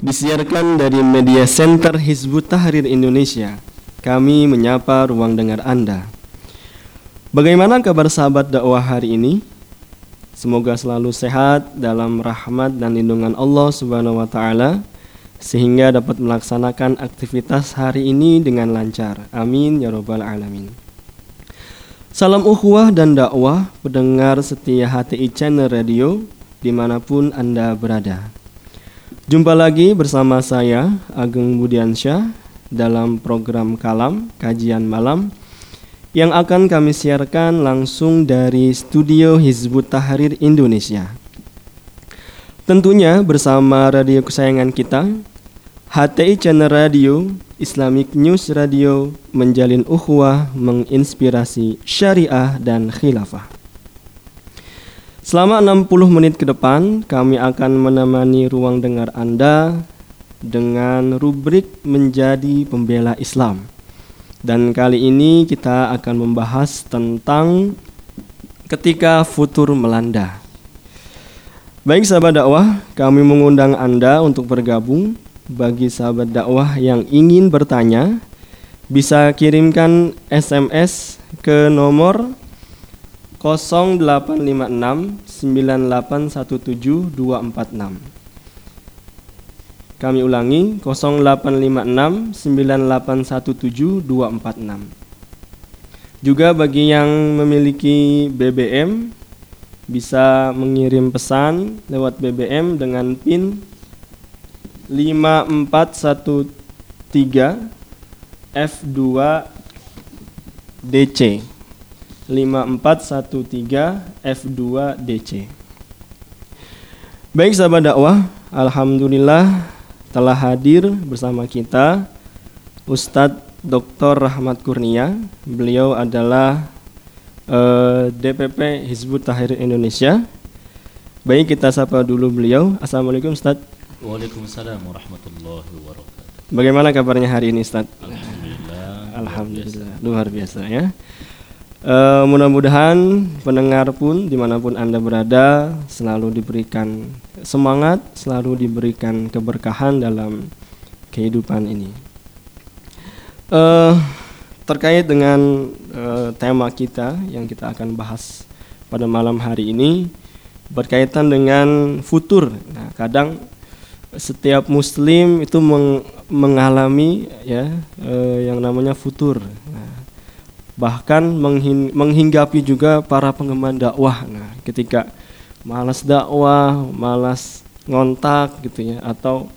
Disiarkan dari Media Center Hizbut Tahrir Indonesia. Kami menyapa ruang dengar Anda. Bagaimana kabar sahabat dakwah hari ini? Semoga selalu sehat dalam rahmat dan lindungan Allah Subhanahu wa taala sehingga dapat melaksanakan aktivitas hari ini dengan lancar. Amin ya rabbal alamin. Salam ukhuwah dan dakwah pendengar setia HTI Channel Radio dimanapun Anda berada. Jumpa lagi bersama saya Ageng Budiansyah dalam program Kalam Kajian Malam yang akan kami siarkan langsung dari studio Hizbut Tahrir Indonesia. Tentunya bersama radio kesayangan kita, HTI Channel Radio, Islamic News Radio, menjalin ukhuwah, menginspirasi syariah dan khilafah. Selama 60 menit ke depan, kami akan menemani ruang dengar Anda dengan rubrik Menjadi Pembela Islam. Dan kali ini kita akan membahas tentang ketika futur melanda. Baik sahabat dakwah, kami mengundang Anda untuk bergabung. Bagi sahabat dakwah yang ingin bertanya, bisa kirimkan SMS ke nomor 0856 9817 246. Kami ulangi 0856 9817 246. Juga bagi yang memiliki BBM bisa mengirim pesan lewat BBM dengan PIN 5413 F2DC 5413 F2DC. Baik sahabat dakwah, alhamdulillah telah hadir bersama kita Ustadz Dr. Rahmat Kurnia. Beliau adalah DPP Hizbut Tahrir Indonesia. Baik, kita sapa dulu beliau. Assalamualaikum Ustadz. Waalaikumsalam warahmatullahi wabarakatuh. Bagaimana kabarnya hari ini Ustadz? Alhamdulillah. Luar biasa ya. Mudah-mudahan pendengar pun dimanapun Anda berada selalu diberikan semangat, selalu diberikan keberkahan dalam kehidupan ini. Terkait dengan tema kita yang kita akan bahas pada malam hari ini berkaitan dengan futur. Nah, kadang setiap muslim itu mengalami ya yang namanya futur. Nah, bahkan menghinggapi juga para pengemban dakwah. Nah, ketika malas dakwah, malas ngontak gitu ya, atau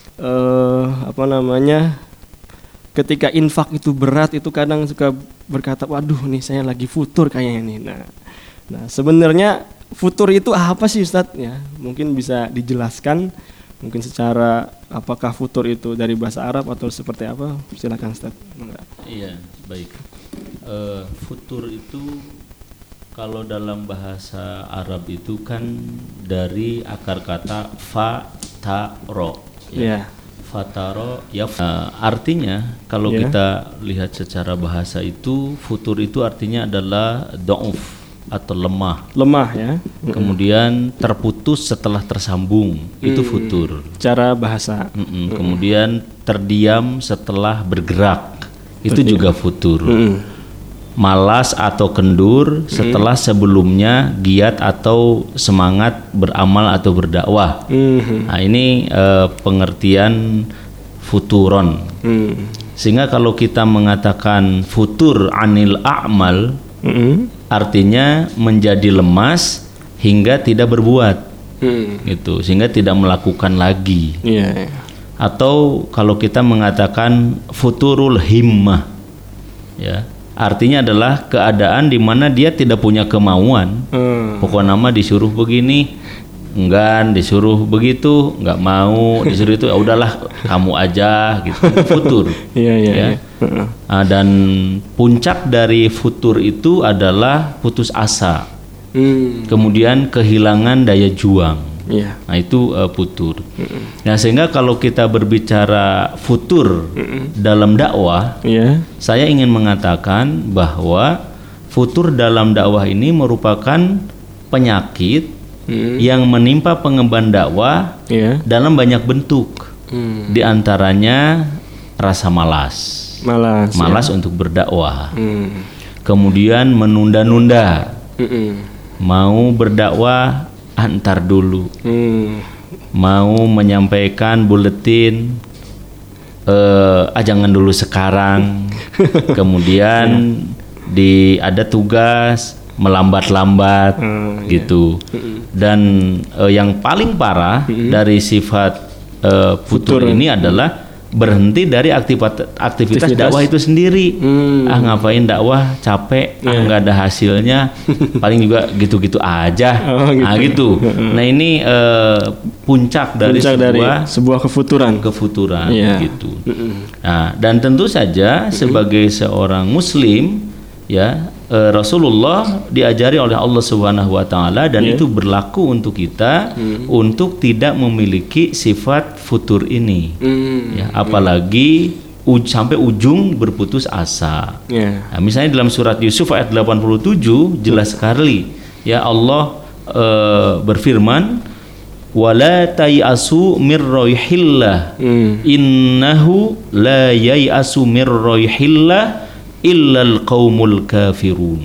ketika infak itu berat, itu kadang suka berkata, waduh nih saya lagi futur kayaknya nih. Nah sebenarnya futur itu apa sih Ustadz? Ya, mungkin bisa dijelaskan, mungkin secara apakah futur itu dari bahasa Arab atau seperti apa? Silakan Ustadz. Iya, baik. Futur itu kalau dalam bahasa Arab itu kan dari akar kata fataro. Ya. Fataro ya. Artinya kalau kita lihat secara bahasa itu, futur itu artinya adalah dhauf atau lemah. Lemah ya. Kemudian terputus setelah tersambung, itu futur. Cara bahasa. Kemudian terdiam setelah bergerak, itu juga futur. Malas atau kendur setelah sebelumnya giat atau semangat beramal atau berdakwah. Nah, ini pengertian futuron. Sehingga kalau kita mengatakan futur anil a'mal, artinya menjadi lemas hingga tidak berbuat, gitu, sehingga tidak melakukan lagi. Atau kalau kita mengatakan futurul himmah, ya, artinya adalah keadaan di mana dia tidak punya kemauan. Pokoknya nama disuruh begini enggan, disuruh begitu nggak mau, disuruh itu ya udahlah kamu aja gitu. Futur. Ya. Dan puncak dari futur itu adalah putus asa. Kemudian kehilangan daya juang. Nah, itu futur. Nah, sehingga kalau kita berbicara futur dalam dakwah, saya ingin mengatakan bahwa futur dalam dakwah ini merupakan penyakit yang menimpa pengemban dakwah dalam banyak bentuk. Di antaranya rasa malas. Malas ya. untuk berdakwah. Kemudian menunda-nunda. Mau berdakwah antar dulu. Mau menyampaikan buletin jangan dulu sekarang. Kemudian ada tugas melambat-lambat gitu. Dan yang paling parah dari sifat futur ini adalah berhenti dari aktivitas dakwah itu sendiri. Ngapain dakwah, capek, nggak ada hasilnya, paling juga gitu-gitu aja. Gitu. Nah ini puncak dari sebuah kefuturan gitu. Nah, dan tentu saja sebagai seorang muslim, ya, Rasulullah diajari oleh Allah Subhanahu wa taala, dan itu berlaku untuk kita untuk tidak memiliki sifat futur ini. Ya, apalagi sampai ujung berputus asa. Nah, misalnya dalam surat Yusuf ayat 87 jelas sekali, ya, Allah berfirman, wala tayasu mir roihillah innahu la yayasu mir roihillah illal qaumul kafirun.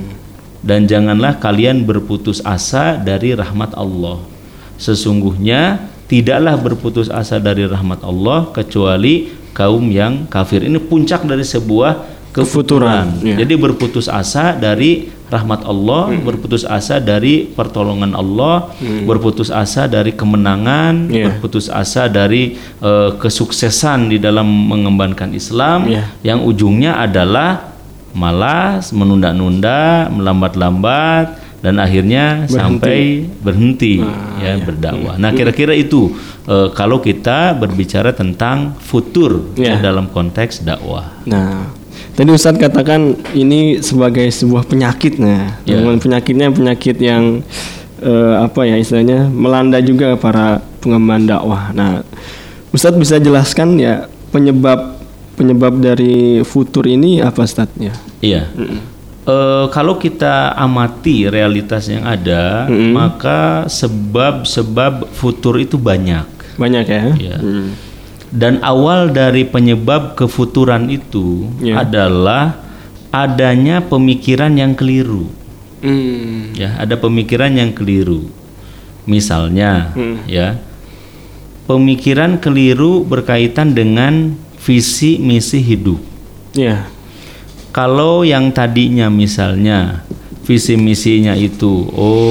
Dan janganlah kalian berputus asa dari rahmat Allah. Sesungguhnya tidaklah berputus asa dari rahmat Allah kecuali kaum yang kafir. Ini puncak dari sebuah kefuturan. Jadi berputus asa dari rahmat Allah, berputus asa dari pertolongan Allah, berputus asa dari kemenangan, berputus asa dari kesuksesan di dalam mengembangkan Islam, yang ujungnya adalah malas, menunda-nunda, melambat-lambat, dan akhirnya sampai berhenti berdakwah. Nah, kira-kira itu kalau kita berbicara tentang futur dalam konteks dakwah. Nah, tadi Ustadz katakan ini sebagai sebuah penyakit. Nah, penyakitnya penyakit yang istilahnya melanda juga para pengemban dakwah. Nah, Ustadz bisa jelaskan ya penyebab dari futur ini apa, Ustadz? Iya. Kalau kita amati realitas yang ada, maka sebab-sebab futur itu banyak ya. Dan awal dari penyebab kefuturan itu adalah adanya pemikiran yang keliru. Ya, ada pemikiran yang keliru. Misalnya, ya, pemikiran keliru berkaitan dengan visi misi hidup. Kalau yang tadinya misalnya visi misinya itu,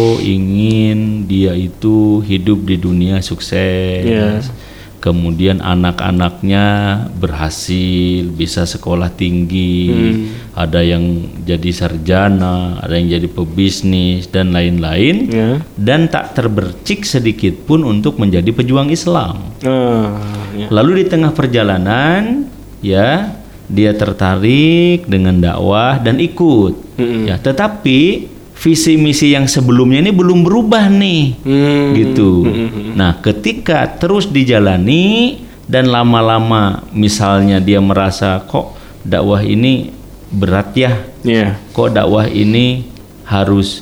ingin dia itu hidup di dunia sukses. Kemudian anak-anaknya berhasil, bisa sekolah tinggi, ada yang jadi sarjana, ada yang jadi pebisnis dan lain-lain, dan tak terbercik sedikit pun untuk menjadi pejuang Islam. Lalu di tengah perjalanan, ya, dia tertarik dengan dakwah dan ikut, ya, tetapi visi misi yang sebelumnya ini belum berubah nih, gitu. Nah, ketika terus dijalani dan lama-lama misalnya dia merasa kok dakwah ini berat ya, kok dakwah ini harus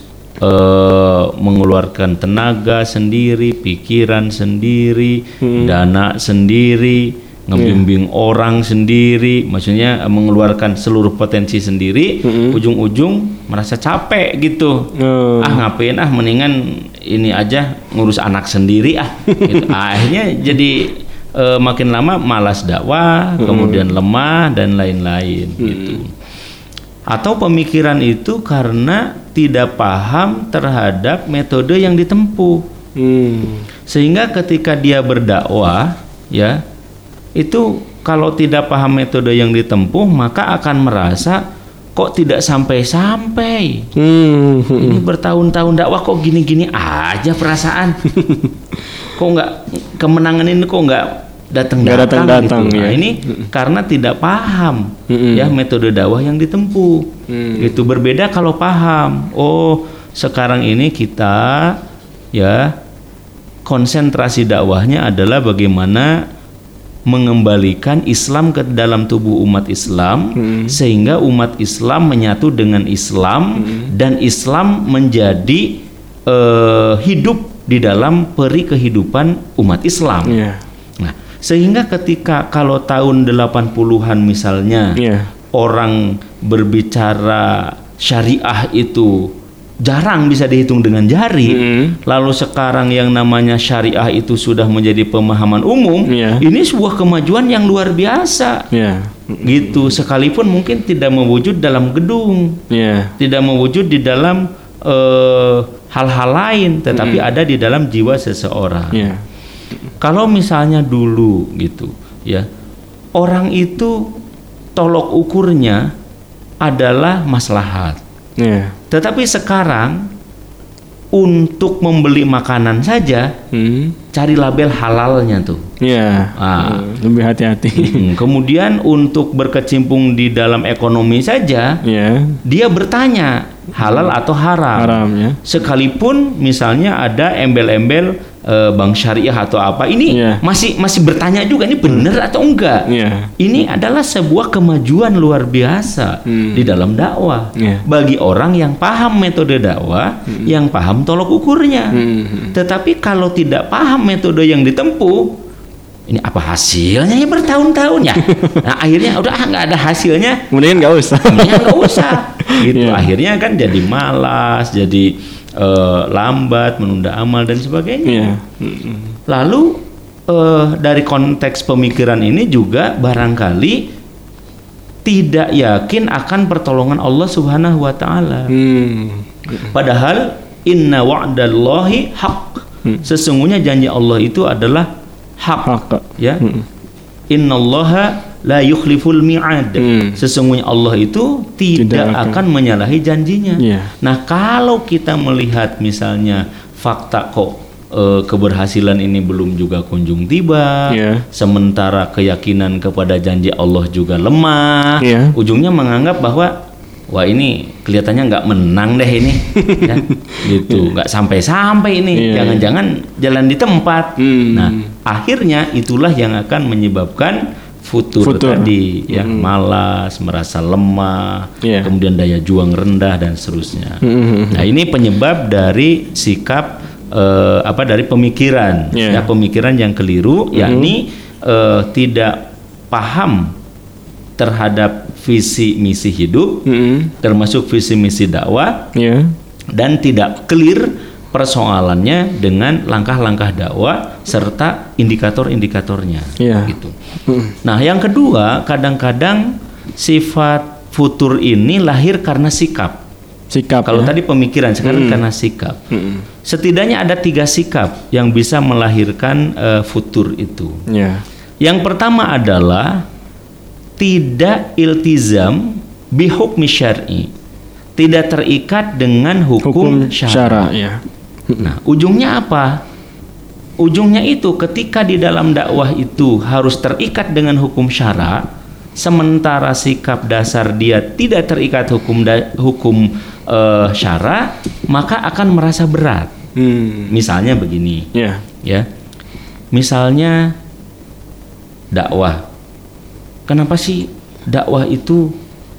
mengeluarkan tenaga sendiri, pikiran sendiri, dana sendiri, ngebimbing orang sendiri, maksudnya mengeluarkan seluruh potensi sendiri, ujung-ujung merasa capek gitu. Ngapain mendingan ini aja ngurus anak sendiri gitu. Akhirnya jadi makin lama malas dakwah, kemudian lemah dan lain-lain gitu. Atau pemikiran itu karena tidak paham terhadap metode yang ditempuh. Sehingga ketika dia berdakwah, ya, itu kalau tidak paham metode yang ditempuh, maka akan merasa kok tidak sampai-sampai. Ini bertahun-tahun dakwah kok gini-gini aja perasaan. Kok nggak, kemenangan ini kok nggak datang-datang gitu. Nah, ini karena tidak paham ya metode dakwah yang ditempuh. Itu berbeda kalau paham. Sekarang ini kita, ya, konsentrasi dakwahnya adalah bagaimana mengembalikan Islam ke dalam tubuh umat Islam, sehingga umat Islam menyatu dengan Islam, dan Islam menjadi hidup di dalam peri kehidupan umat Islam. Nah, Sehingga ketika kalau tahun 80-an misalnya orang berbicara syariah itu jarang bisa dihitung dengan jari. Lalu sekarang yang namanya syariah itu sudah menjadi pemahaman umum. Ini sebuah kemajuan yang luar biasa. Gitu. Sekalipun mungkin tidak mewujud dalam gedung, tidak mewujud di dalam hal-hal lain, tetapi ada di dalam jiwa seseorang. Kalau misalnya dulu gitu, ya, orang itu tolok ukurnya adalah maslahat. Tetapi sekarang untuk membeli makanan saja cari label halalnya tuh. Lebih hati-hati. Kemudian untuk berkecimpung di dalam ekonomi saja, dia bertanya halal atau haram. Sekalipun misalnya ada embel-embel bank syariah atau apa, ini masih bertanya juga ini benar atau enggak. Ini adalah sebuah kemajuan luar biasa di dalam dakwah bagi orang yang paham metode dakwah, yang paham tolok ukurnya. Tetapi kalau tidak paham metode yang ditempuh, ini apa hasilnya ya bertahun-tahun ya. Nah akhirnya udah nggak ada hasilnya, kemudian nggak usah. Gitu. Akhirnya kan jadi malas, jadi lambat, menunda amal dan sebagainya. Lalu dari konteks pemikiran ini juga barangkali tidak yakin akan pertolongan Allah Subhanahu wa taala. Padahal inna wa'dallahi haq. Sesungguhnya janji Allah itu adalah hak. Ya. Innallaha la yukhliful mi'ad. Sesungguhnya Allah itu tidak akan menyalahi janjinya. Nah, kalau kita melihat misalnya fakta kok keberhasilan ini belum juga kunjung tiba, sementara keyakinan kepada janji Allah juga lemah, ujungnya menganggap bahwa wah ini kelihatannya nggak menang deh ini, ya, gitu, nggak sampai-sampai ini, jangan-jangan jalan di tempat. Nah, akhirnya itulah yang akan menyebabkan futur tadi, ya, malas, merasa lemah, kemudian daya juang rendah dan seterusnya. Nah, ini penyebab dari sikap dari pemikiran, ya, pemikiran yang keliru, yakni tidak paham terhadap visi misi hidup, termasuk visi misi dakwah, dan tidak clear persoalannya dengan langkah-langkah dakwah serta indikator-indikatornya, gitu. Nah, yang kedua, kadang-kadang sifat futur ini lahir karena sikap. Kalau tadi pemikiran, sekarang karena sikap. Setidaknya ada 3 sikap yang bisa melahirkan futur itu. Yang pertama adalah tidak iltizam bihukmi syar'i, tidak terikat dengan hukum syara'. Nah, ujungnya apa? Ujungnya itu ketika di dalam dakwah itu harus terikat dengan hukum syara', sementara sikap dasar dia tidak terikat hukum syara', maka akan merasa berat. Misalnya begini, ya, misalnya dakwah. Kenapa sih dakwah itu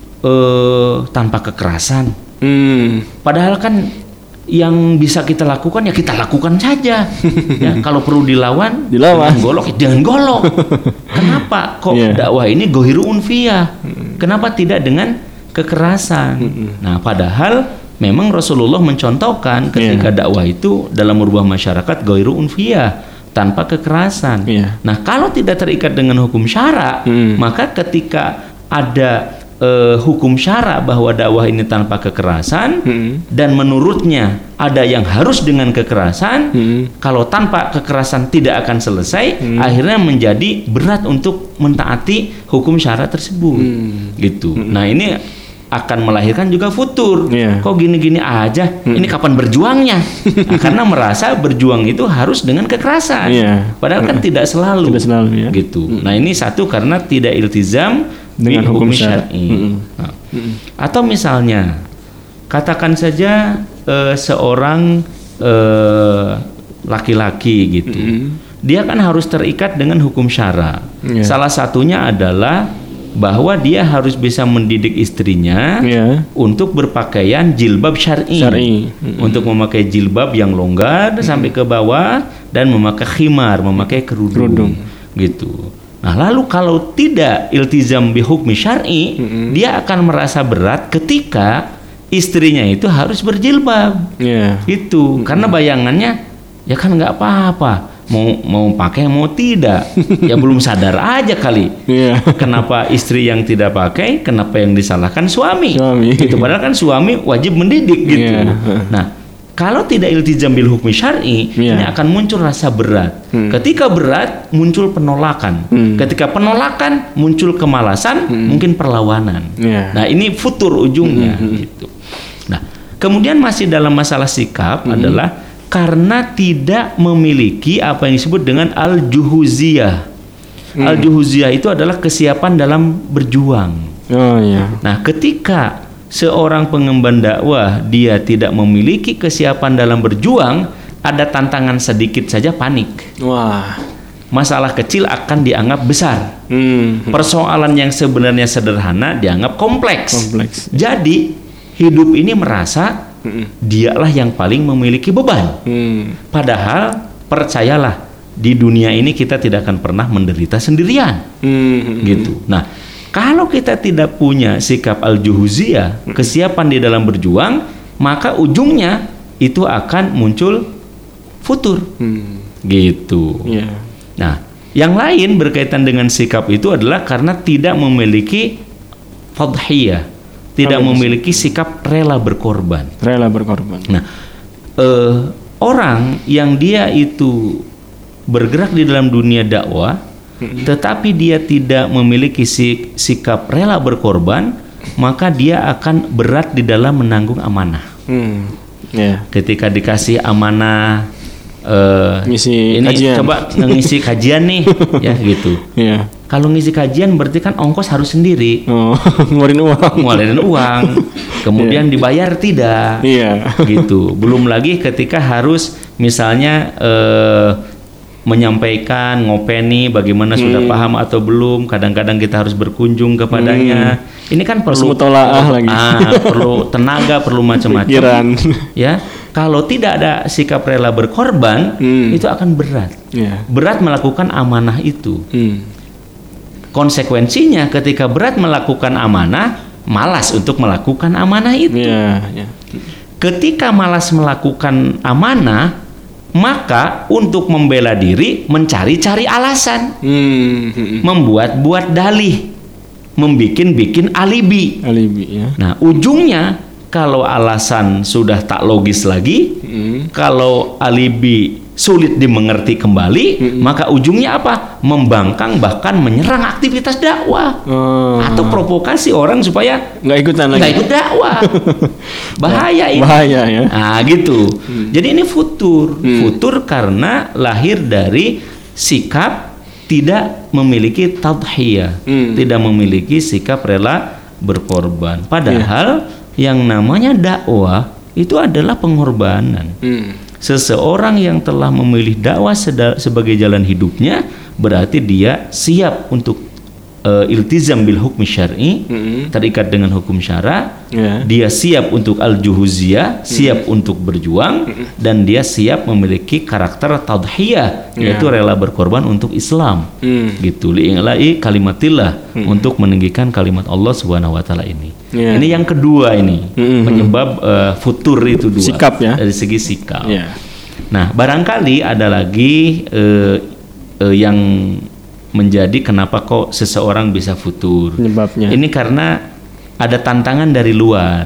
tanpa kekerasan? Padahal kan yang bisa kita lakukan ya kita lakukan saja. Ya, kalau perlu dilawan, dengan golok. Kenapa kok dakwah ini gohiru unfiyah? Kenapa tidak dengan kekerasan? Nah, padahal memang Rasulullah mencontohkan ketika dakwah itu dalam merubah masyarakat gohiru unfiyah, tanpa kekerasan. Nah, kalau tidak terikat dengan hukum syara', maka ketika ada hukum syara' bahwa dakwah ini tanpa kekerasan, dan menurutnya ada yang harus dengan kekerasan, kalau tanpa kekerasan tidak akan selesai, akhirnya menjadi berat untuk mentaati hukum syara' tersebut. Gitu. Nah, ini akan melahirkan juga futur. Kok gini-gini aja? Ini kapan berjuangnya? Nah, karena merasa berjuang itu harus dengan kekerasan. Padahal kan tidak selalu. Gitu. Nah, ini satu karena tidak iltizam dengan hukum syar'i. Nah, atau misalnya katakan saja seorang laki-laki gitu. Dia kan harus terikat dengan hukum syara'. Salah satunya adalah bahwa dia harus bisa mendidik istrinya untuk berpakaian jilbab syar'i. Untuk memakai jilbab yang longgar sampai ke bawah dan memakai khimar, memakai kerudung. gitu. Nah, lalu kalau tidak iltizam bi hukmi syar'i, dia akan merasa berat ketika istrinya itu harus berjilbab. Itu karena bayangannya ya kan nggak apa-apa, mau pakai mau tidak, ya belum sadar aja kali. Kenapa istri yang tidak pakai, kenapa yang disalahkan suami. Gitu, padahal kan suami wajib mendidik gitu. Nah, kalau tidak iltizam bil hukmi syar'i, ini akan muncul rasa berat. Ketika berat, muncul penolakan. Ketika penolakan, muncul kemalasan, mungkin perlawanan. Nah, ini futur ujungnya. Gitu. Nah, kemudian masih dalam masalah sikap adalah karena tidak memiliki apa yang disebut dengan al-juhuziyah. Al-juhuziyah itu adalah kesiapan dalam berjuang. Nah, ketika seorang pengemban dakwah dia tidak memiliki kesiapan dalam berjuang, ada tantangan sedikit saja panik. Masalah kecil akan dianggap besar. Persoalan yang sebenarnya sederhana dianggap kompleks. Jadi hidup ini merasa dialah yang paling memiliki beban. Padahal percayalah, di dunia ini kita tidak akan pernah menderita sendirian. Gitu. Nah, kalau kita tidak punya sikap al-juhuziyah, kesiapan di dalam berjuang, maka ujungnya itu akan muncul futur. Gitu. Nah, yang lain berkaitan dengan sikap itu adalah karena tidak memiliki fadhiyah, tidak memiliki sikap rela berkorban. Nah, orang yang dia itu bergerak di dalam dunia dakwah, tetapi dia tidak memiliki sikap rela berkorban, maka dia akan berat di dalam menanggung amanah. Ketika dikasih amanah, ngisi ini kajian. Coba ngisi kajian nih, ya gitu. Kalau ngisi kajian berarti kan ongkos harus sendiri. Ngeluarin uang. Kemudian dibayar tidak. Gitu. Belum lagi ketika harus misalnya menyampaikan, ngopeni bagaimana sudah paham atau belum. Kadang-kadang kita harus berkunjung kepadanya. Ini kan perlu lagi. Perlu tenaga, perlu macam-macam. Ya, kalau tidak ada sikap rela berkorban, itu akan berat. Berat melakukan amanah itu. Konsekuensinya ketika berat melakukan amanah, malas untuk melakukan amanah itu. Ketika malas melakukan amanah, maka untuk membela diri mencari-cari alasan, membuat-buat dalih, membikin alibi. Nah, ujungnya kalau alasan sudah tak logis lagi, kalau alibi sulit dimengerti kembali, maka ujungnya apa? Membangkang, bahkan menyerang aktivitas dakwah atau provokasi orang supaya nggak ikut dakwah. Bahaya ini. Ya. Nah, gitu. Jadi ini futur karena lahir dari sikap tidak memiliki tadhiyah, tidak memiliki sikap rela berkorban. Padahal yang namanya dakwah itu adalah pengorbanan. Seseorang yang telah memilih dakwah sebagai jalan hidupnya, berarti dia siap untuk iltizam bil hukmi syar'i, terikat dengan hukum syara. Dia siap untuk al-juhuziyah, siap untuk berjuang, dan dia siap memiliki karakter tadhiyah, yaitu rela berkorban untuk Islam. Gitu, li'ilai kalimatillah, untuk meninggikan kalimat Allah Subhanahu wa taala ini. Ini yang kedua ini, penyebab futur itu dua. Sikap ya. Dari segi sikap. Nah, barangkali ada lagi yang menjadi kenapa kok seseorang bisa futur. Penyebabnya. Ini karena ada tantangan dari luar.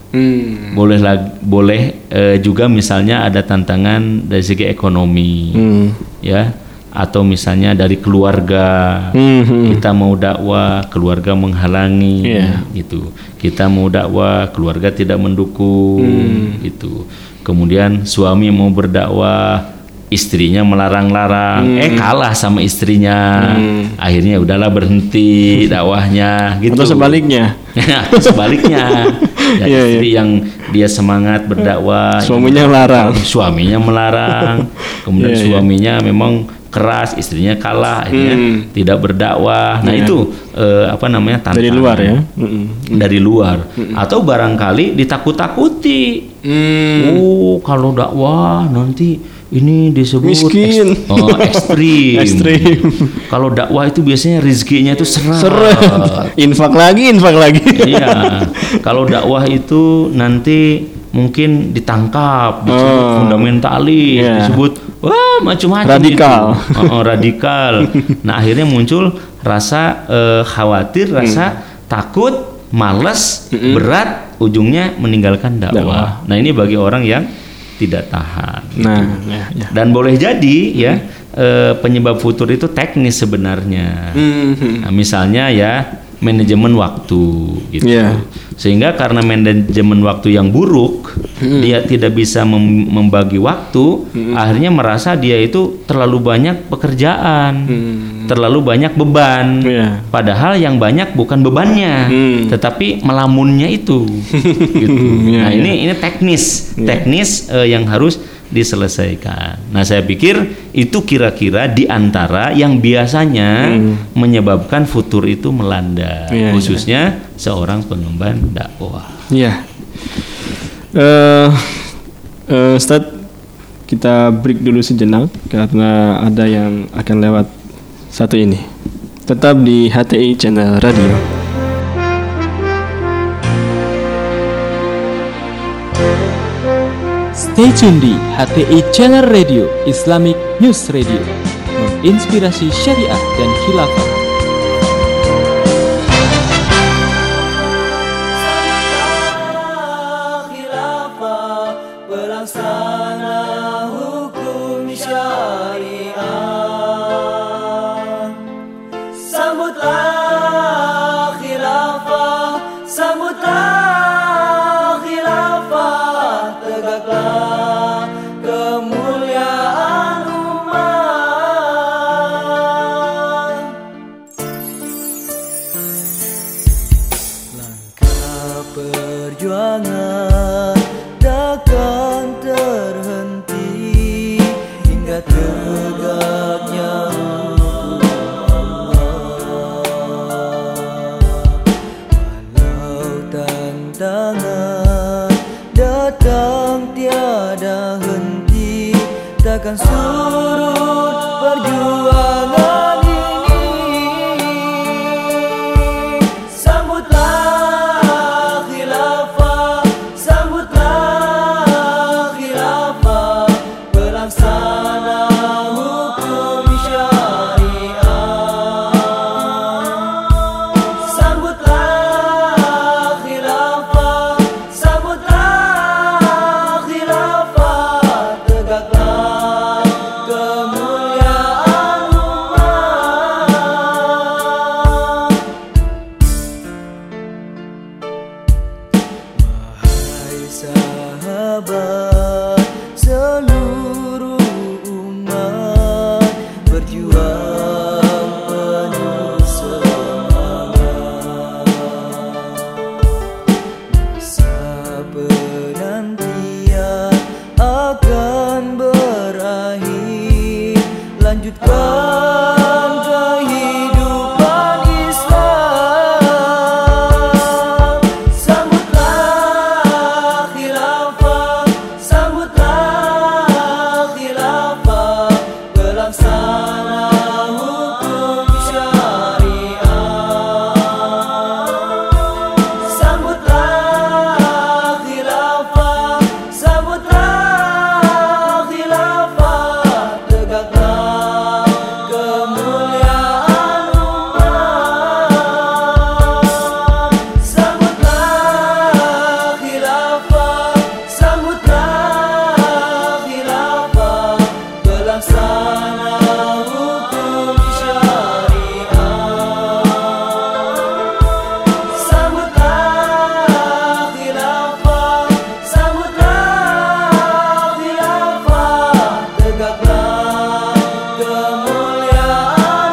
Boleh juga misalnya ada tantangan dari segi ekonomi, ya, atau misalnya dari keluarga. Kita mau dakwah, keluarga menghalangi, gitu. Kita mau dakwah, keluarga tidak mendukung, gitu. Kemudian suami mau berdakwah, istrinya melarang-larang, kalah sama istrinya, akhirnya udahlah berhenti dakwahnya, gitu. Atau sebaliknya. Istri yang dia semangat berdakwah, suaminya melarang. Kemudian suaminya memang keras, istrinya kalah, akhirnya tidak berdakwah. Nah itu tantangan dari luar ya. Dari luar. Atau barangkali ditakut-takuti. Kalau dakwah nanti ini disebut miskin, ekstrim. Kalau dakwah itu biasanya rezekinya itu seret. Infak lagi. Iya. Kalau dakwah itu nanti mungkin ditangkap, disebut fundamentalis, disebut macam-macam. Radikal. Radikal. Nah akhirnya muncul rasa khawatir, rasa takut, malas, berat, ujungnya meninggalkan dakwah. Nah ini bagi orang yang tidak tahan. Nah, dan boleh jadi ya penyebab futur itu teknis sebenarnya. Nah, misalnya ya manajemen waktu gitu. Sehingga karena manajemen waktu yang buruk, dia tidak bisa membagi waktu, akhirnya merasa dia itu terlalu banyak pekerjaan, terlalu banyak beban. Padahal yang banyak bukan bebannya, tetapi melamunnya itu. Gitu. Nah, ini teknis yang harus diselesaikan. Nah, saya pikir itu kira-kira di antara yang biasanya menyebabkan futur itu melanda, khususnya seorang pengemban dakwah. Ustaz, kita break dulu sejenak karena ada yang akan lewat satu ini. Tetap di HTI Channel Radio. Stay tune di HTI Channel Radio, Islamic News Radio, menginspirasi syariah dan khilafah. Pelaksana hukum syariah. Sambutlah khilafah, sambutlah khilafah, tegaklah kemuliaan umat. Langkah perjuangan takkan terhenti hingga tegaknya walau tantangan datang tiada henti, takkan surut perjuangan ini. Sambutlah khilafah, sambutlah khilafah, pelaksana hukum syariah. Sambutlah khilafah, sambutlah khilafah, tegaklah kemuliaan umat. Wahai sahabat seluruh umat, berjuang penuh semangat. Masa penantian akan berakhir, lanjutkan kehidupan Islam. Sambutlah khilafah, sambutlah khilafah, pelaksana hukum syariah. Sambutlah khilafah, sambutlah khilafah, tegaklah kemuliaan umat. Sambutlah khilafah, sambutlah khilafah, pelaksana hukum syariah. Sambutlah khilafah, sambutlah khilafah, tegaklah kemuliaan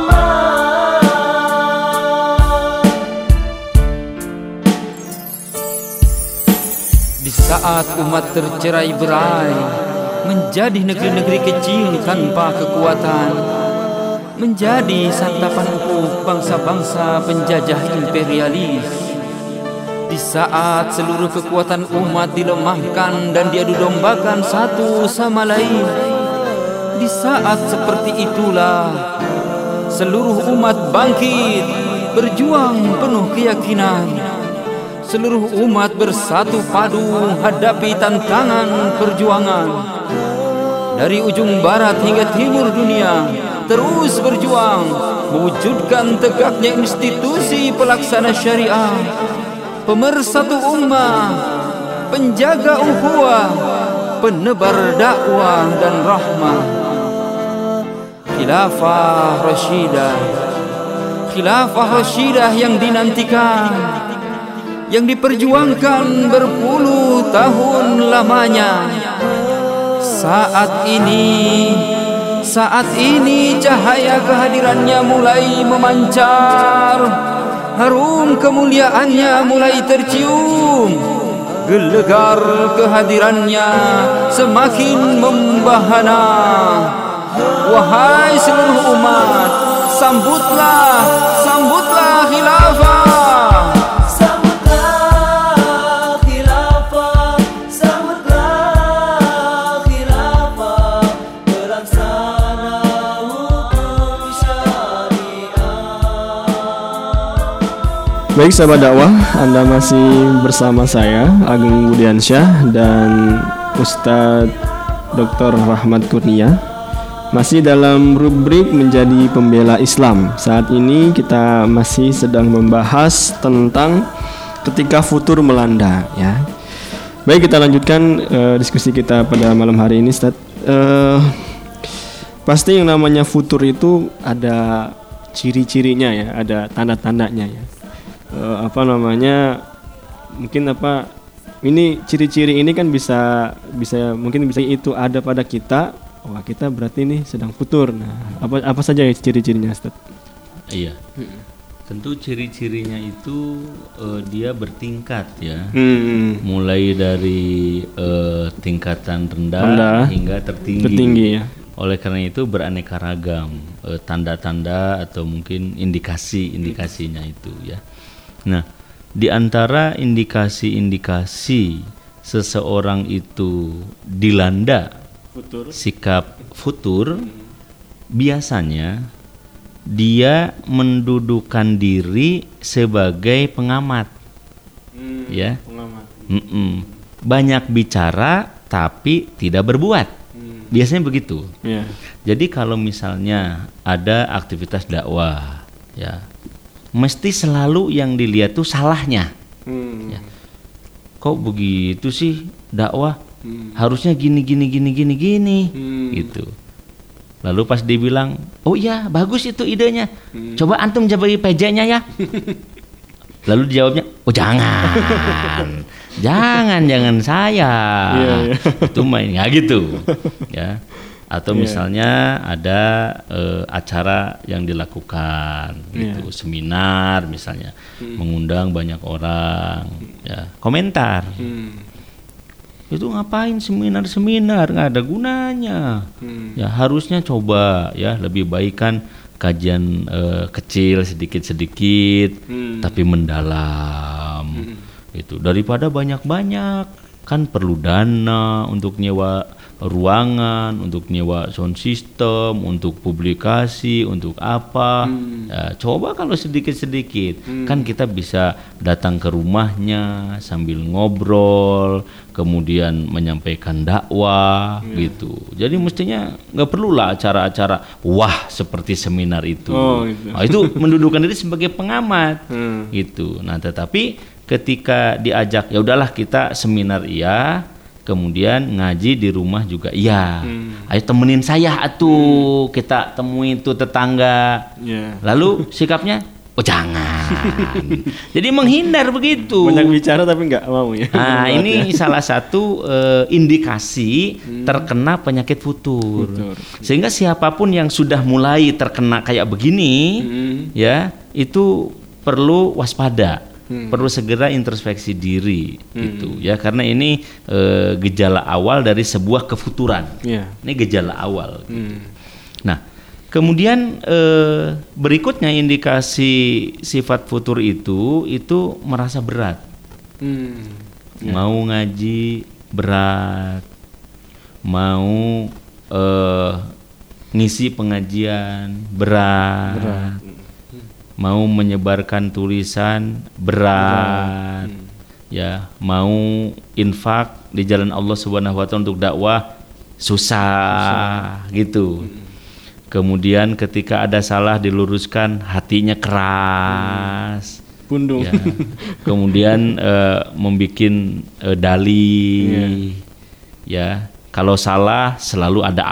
umat. Di saat umat tercerai berai, menjadi negeri-negeri kecil tanpa kekuatan, menjadi santapan empuk bangsa-bangsa penjajah imperialis. Di saat seluruh kekuatan umat dilemahkan dan diadu dombakan satu sama lain, di saat seperti itulah seluruh umat bangkit, berjuang penuh keyakinan. Seluruh umat bersatu padu hadapi tantangan perjuangan. Dari ujung barat hingga timur dunia, terus berjuang mewujudkan tegaknya institusi pelaksana syariah, pemersatu ummah, penjaga ukhuwah, penebar dakwah dan rahmah. Khilafah Rasyidah, Khilafah Rasyidah yang dinantikan, yang diperjuangkan berpuluh tahun lamanya. Saat ini cahaya kehadirannya mulai memancar, harum kemuliaannya mulai tercium, gelegar kehadirannya semakin membahana. Wahai seluruh umat, sambutlah, sambutlah khilafah. Sambutlah khilafah, sambutlah khilafah, pelaksana hukum syariah. Baik sahabat dakwah, Anda masih bersama saya Agung Budiansyah dan Ustadz Dr. Rahmat Kurnia, masih dalam rubrik menjadi pembela Islam. Saat ini kita masih sedang membahas tentang ketika futur melanda, ya. Baik, kita lanjutkan diskusi kita pada malam hari ini, Ustaz. Pasti yang namanya futur itu ada ciri-cirinya, ya, ada tanda-tandanya, ya. Ini ciri-ciri ini kan bisa mungkin bisa itu ada pada kita. Wah, kita berarti ini sedang futur. Nah, apa saja ya ciri-cirinya, Ustaz? Iya. Tentu ciri-cirinya itu dia bertingkat, ya. Mulai dari tingkatan rendah hingga tertinggi. Ya. Oleh karena itu beraneka ragam tanda-tanda atau mungkin indikasinya itu, ya. Nah, di antara indikasi-indikasi seseorang itu dilanda sikap futur, biasanya dia mendudukan diri sebagai pengamat, ya. Banyak bicara tapi tidak berbuat, biasanya begitu. Jadi kalau misalnya ada aktivitas dakwah, ya, mesti selalu yang dilihat tuh salahnya. Ya. Kok begitu sih dakwah? Harusnya gini gitu. Lalu pas dibilang, oh iya bagus itu idenya, coba antum jadi PJ-nya ya. Lalu dijawabnya, oh jangan saya. Itu main ya gitu, ya. Atau misalnya ada acara yang dilakukan, gitu, seminar misalnya, mengundang banyak orang, ya, komentar. Itu ngapain seminar nggak ada gunanya. Ya harusnya coba, ya, lebih baik kan kajian kecil sedikit tapi mendalam, itu daripada banyak kan. Perlu dana untuk nyewa ruangan, untuk nyewa sound system, untuk publikasi, untuk apa. Ya, coba kalau sedikit-sedikit kan kita bisa datang ke rumahnya sambil ngobrol, kemudian menyampaikan dakwah, gitu. Jadi mestinya nggak perlulah acara-acara wah seperti seminar itu. Nah, itu mendudukan diri sebagai pengamat, gitu. Nah, tetapi ketika diajak, ya udahlah kita seminar iya, kemudian ngaji di rumah juga iya. Ayo temenin saya atuh, kita temuin tuh tetangga. Lalu sikapnya, oh jangan. Jadi menghindar begitu. Banyak bicara tapi nggak mau, ya. Nah, ini salah satu indikasi terkena penyakit futur. Sehingga siapapun yang sudah mulai terkena kayak begini, ya, itu perlu waspada. perlu segera introspeksi diri gitu ya, karena ini gejala awal dari sebuah kefuturan. Ini gejala awal gitu. Nah, kemudian berikutnya indikasi sifat futur itu merasa berat. Mau ngaji berat, mau ngisi pengajian berat. Mau menyebarkan tulisan berat. Ya, mau infak di jalan Allah Subhanahu wa taala untuk dakwah susah gitu. Kemudian ketika ada salah diluruskan hatinya keras. Pundung. Ya. Kemudian membikin dalih. Ya, kalau salah selalu ada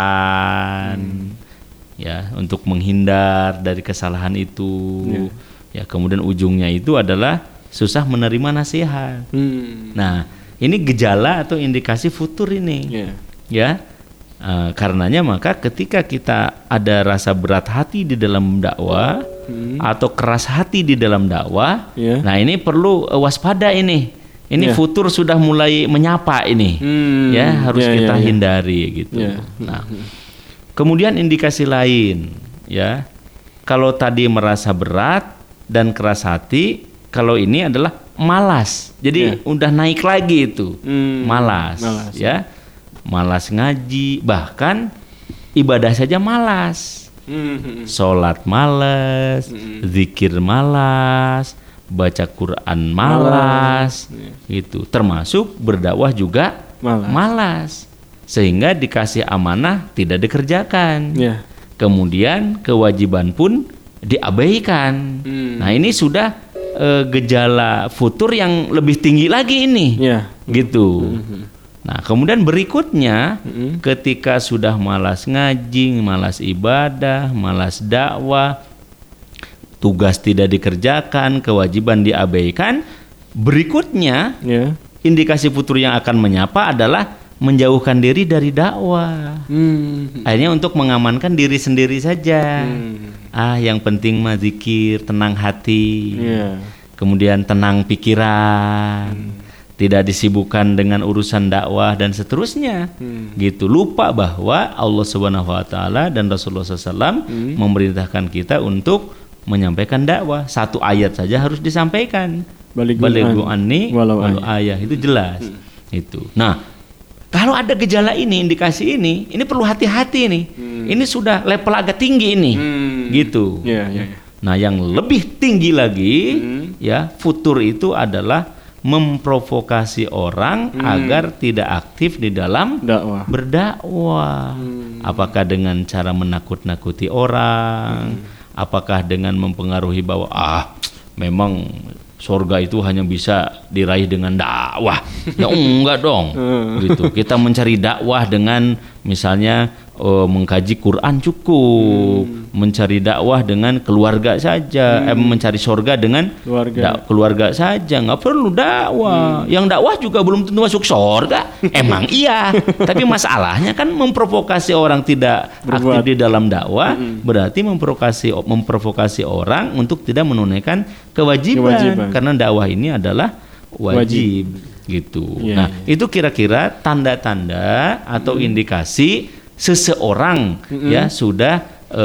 alasan. Ya, untuk menghindar dari kesalahan itu. Ya, kemudian ujungnya itu adalah susah menerima nasihat. Nah, ini gejala atau indikasi futur ini. Ya, karenanya maka ketika kita ada rasa berat hati di dalam dakwah atau keras hati di dalam dakwah, nah ini perlu waspada ini. Ini futur sudah mulai menyapa ini. Ya, harus kita hindari gitu. Nah, kemudian indikasi lain, ya, kalau tadi merasa berat dan keras hati, kalau ini adalah malas. Jadi udah naik lagi itu, malas, ya, malas ngaji, bahkan ibadah saja malas, sholat malas, zikir malas, baca Quran malas, gitu. Termasuk berdakwah juga malas. Sehingga dikasih amanah tidak dikerjakan, kemudian kewajiban pun diabaikan. Nah, ini sudah gejala futur yang lebih tinggi lagi ini, gitu. Nah, kemudian berikutnya ketika sudah malas ngaji, malas ibadah, malas dakwah, tugas tidak dikerjakan, kewajiban diabaikan, berikutnya indikasi futur yang akan menyapa adalah menjauhkan diri dari dakwah. Akhirnya untuk mengamankan diri sendiri saja. Yang penting mah zikir, tenang hati. Kemudian tenang pikiran. Tidak disibukkan dengan urusan dakwah dan seterusnya. Gitu. Lupa bahwa Allah Subhanahu wa taala dan Rasulullah SAW memerintahkan kita untuk menyampaikan dakwah. Satu ayat saja harus disampaikan. Balighu anni walau ayah. Itu jelas. Itu. Nah, kalau ada gejala ini, indikasi ini perlu hati-hati nih. Ini sudah level agak tinggi ini, gitu. Nah, yang lebih tinggi lagi, ya, futur itu adalah memprovokasi orang agar tidak aktif di dalam berdakwah. Apakah dengan cara menakut-nakuti orang? Apakah dengan mempengaruhi bahwa memang surga itu hanya bisa diraih dengan dakwah? Ya enggak dong. Gitu. Kita mencari dakwah dengan misalnya mengkaji Quran cukup, mencari dakwah dengan keluarga saja, mencari surga dengan keluarga saja, nggak perlu dakwah. Yang dakwah juga belum tentu masuk surga. Emang iya, tapi masalahnya kan memprovokasi orang tidak aktif di dalam dakwah, berarti memprovokasi orang untuk tidak menunaikan kewajiban. Karena dakwah ini adalah wajib. Gitu. Nah, itu kira-kira tanda-tanda atau indikasi seseorang ya sudah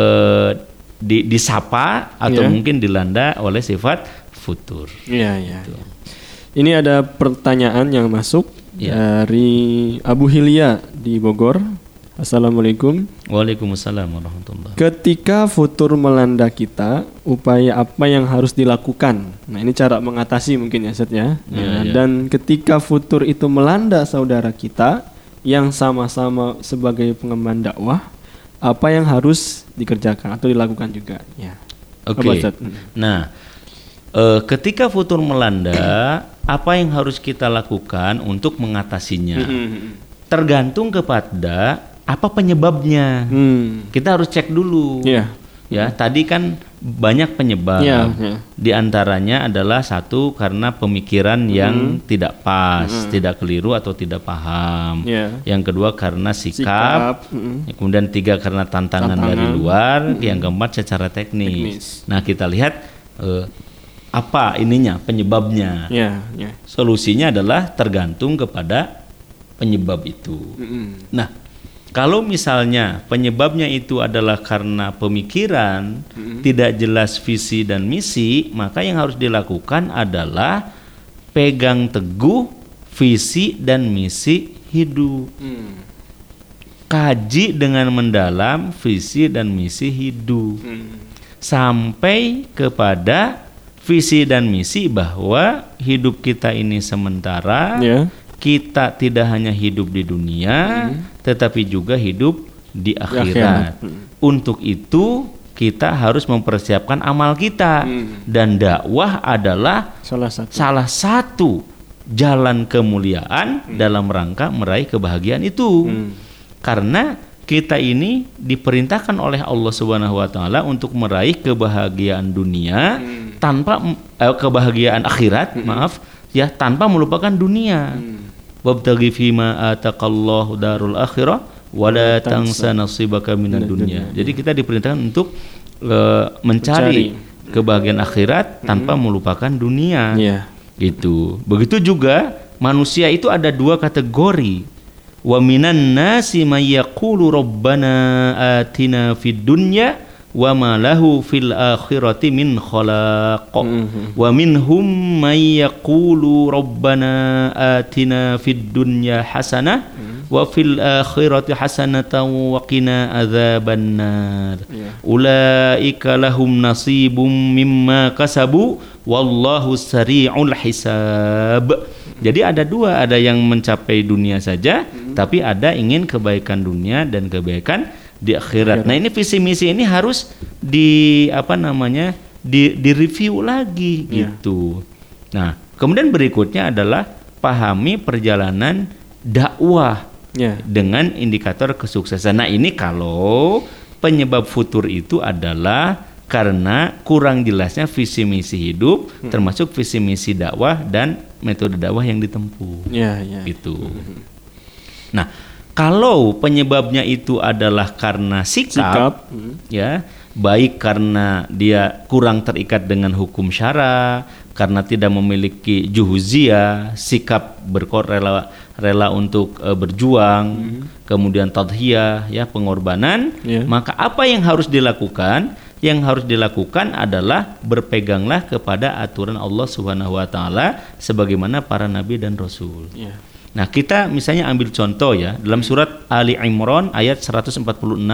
disapa atau mungkin dilanda oleh sifat futur. Gitu. Ini ada pertanyaan yang masuk dari Abu Hilya di Bogor. Assalamualaikum. Waalaikumsalam warahmatullahi. Ketika futur melanda kita, upaya apa yang harus dilakukan? Nah, ini cara mengatasi mungkin ya, Ustaz ya. Dan ketika futur itu melanda saudara kita yang sama-sama sebagai pengemban dakwah, apa yang harus dikerjakan atau dilakukan juga? Oke. Nah, ketika futur melanda, apa yang harus kita lakukan untuk mengatasinya? Tergantung kepada apa penyebabnya. Kita harus cek dulu. Ya, tadi kan banyak penyebab. Di antaranya adalah satu karena pemikiran yang tidak pas, tidak keliru atau tidak paham. Yang kedua karena sikap. Kemudian tiga karena tantangan dari luar. Yang keempat secara teknis. Nah, kita lihat apa ininya, penyebabnya. Ya, ya. Solusinya adalah tergantung kepada penyebab itu. Nah, kalau misalnya penyebabnya itu adalah karena pemikiran, tidak jelas visi dan misi, maka yang harus dilakukan adalah pegang teguh visi dan misi hidup. Kaji dengan mendalam visi dan misi hidup. Sampai kepada visi dan misi bahwa hidup kita ini sementara. Ya. Kita tidak hanya hidup di dunia, tetapi juga hidup di akhirat. Untuk itu kita harus mempersiapkan amal kita, dan dakwah adalah salah satu jalan kemuliaan dalam rangka meraih kebahagiaan itu. Karena kita ini diperintahkan oleh Allah Subhanahu wa taala untuk meraih kebahagiaan dunia tanpa kebahagiaan akhirat, ya, tanpa melupakan dunia. Wabtaghi fima ataqallahu darul akhirah wa la tansa nasibaka minad dunya. Jadi kita diperintahkan untuk mencari kebahagiaan akhirat tanpa melupakan dunia. Gitu. Begitu juga manusia itu ada dua kategori. Wa minan nasi may yaqulu rabbana atina fid dunya wa ma lahu fil akhirati min khalaq. Wa minhum may yaqulu rabbana atina fid dunya hasanah wa fil akhirati hasanatan wa qina adzabannar. Ulaika lahum nasibum mimma kasabu wallahu sari'ul hisab. Jadi ada dua, ada yang mencapai dunia saja, tapi ada ingin kebaikan dunia dan kebaikan di akhirat. Nah, ini visi misi ini harus di review lagi gitu. Nah, kemudian berikutnya adalah pahami perjalanan dakwah dengan indikator kesuksesan. Nah, ini kalau penyebab futur itu adalah karena kurang jelasnya visi misi hidup, termasuk visi misi dakwah dan metode dakwah yang ditempuh. Gitu. Nah, kalau penyebabnya itu adalah karena sikap. Ya, baik karena dia kurang terikat dengan hukum syara, karena tidak memiliki juhuziyah, sikap rela untuk berjuang, kemudian tadhiyah, ya, pengorbanan, maka apa yang harus dilakukan? Yang harus dilakukan adalah berpeganglah kepada aturan Allah Subhanahu wa taala sebagaimana para nabi dan rasul. Nah, kita misalnya ambil contoh ya, dalam surat Ali Imran ayat 146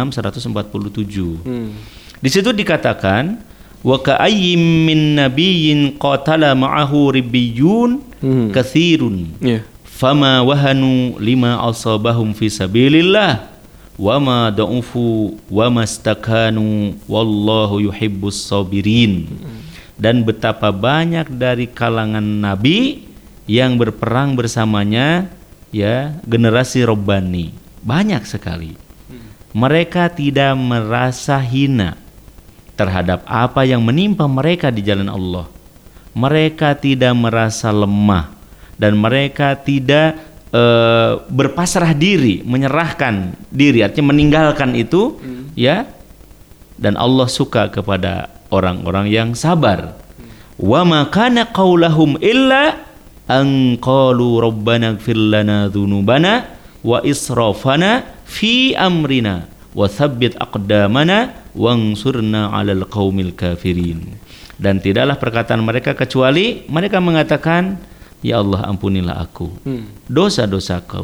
147. Di situ dikatakan wa ka'ayyim min nabiyyin qatala ma'ahu ribbiyun katsirun fama wahanu lima asabahum fi sabilillah wa ma da'ufu wa mastakanu wallahu yuhibbus sabirin. Dan betapa banyak dari kalangan nabi yang berperang bersamanya, ya, generasi Rabbani, banyak sekali. Mereka tidak merasa hina terhadap apa yang menimpa mereka di jalan Allah. Mereka tidak merasa lemah dan mereka tidak berpasrah diri, menyerahkan diri, artinya meninggalkan itu, ya. Dan Allah suka kepada orang-orang yang sabar. Wa ma kana qaulahum illa an qalu rabbana ighfir lana dzunubana wa israfana fi amrina wa tsabbit aqdamana wansurna 'alal qaumil kafirin. Dan tidaklah perkataan mereka kecuali mereka mengatakan, ya Allah, ampunilah aku dosa-dosa kau.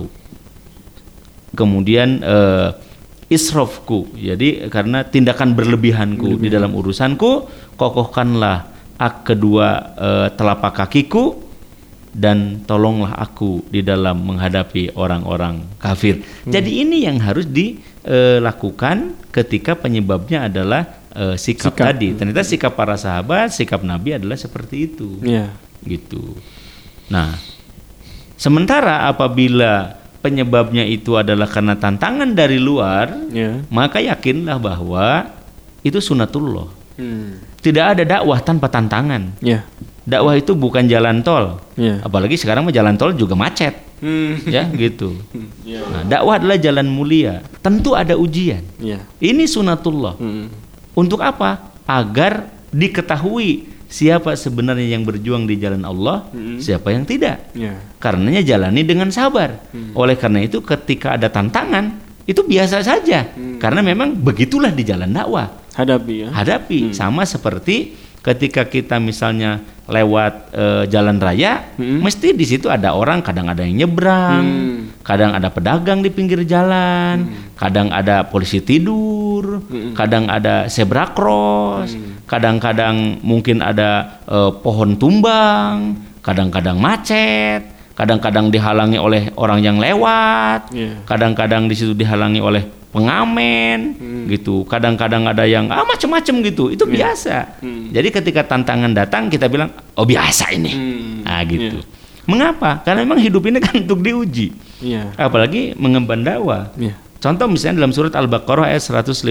Kemudian israfku, jadi karena tindakan berlebihanku di dalam urusanku, kokohkanlah kedua telapak kakiku dan tolonglah aku di dalam menghadapi orang-orang kafir. Jadi ini yang harus dilakukan ketika penyebabnya adalah sikap tadi. Ternyata sikap para sahabat, sikap Nabi adalah seperti itu. Gitu. Nah, sementara apabila penyebabnya itu adalah karena tantangan dari luar, maka yakinlah bahwa itu sunatullah. Tidak ada dakwah tanpa tantangan. Dakwah itu bukan jalan tol, apalagi sekarang jalan tol juga macet, ya gitu. Nah, dakwah adalah jalan mulia, tentu ada ujian. Ini sunatullah. Untuk apa? Agar diketahui siapa sebenarnya yang berjuang di jalan Allah, siapa yang tidak. Ya. Karenanya jalani dengan sabar. Oleh karena itu ketika ada tantangan, itu biasa saja. Karena memang begitulah di jalan dakwah. Hadapi ya. Hadapi sama seperti ketika kita misalnya lewat jalan raya, mesti di situ ada orang, kadang ada yang nyebrang, kadang ada pedagang di pinggir jalan, kadang ada polisi tidur, kadang ada zebra cross, kadang-kadang mungkin ada pohon tumbang, kadang-kadang macet, kadang-kadang dihalangi oleh orang yang lewat, kadang-kadang di situ dihalangi oleh pengamen, gitu. Kadang-kadang ada yang macam-macam gitu. Itu biasa. Jadi ketika tantangan datang kita bilang, oh biasa ini. Nah gitu. Mengapa? Karena memang hidup ini kan untuk diuji. Apalagi mengemban dakwah. Contoh misalnya dalam surat Al-Baqarah ayat 155.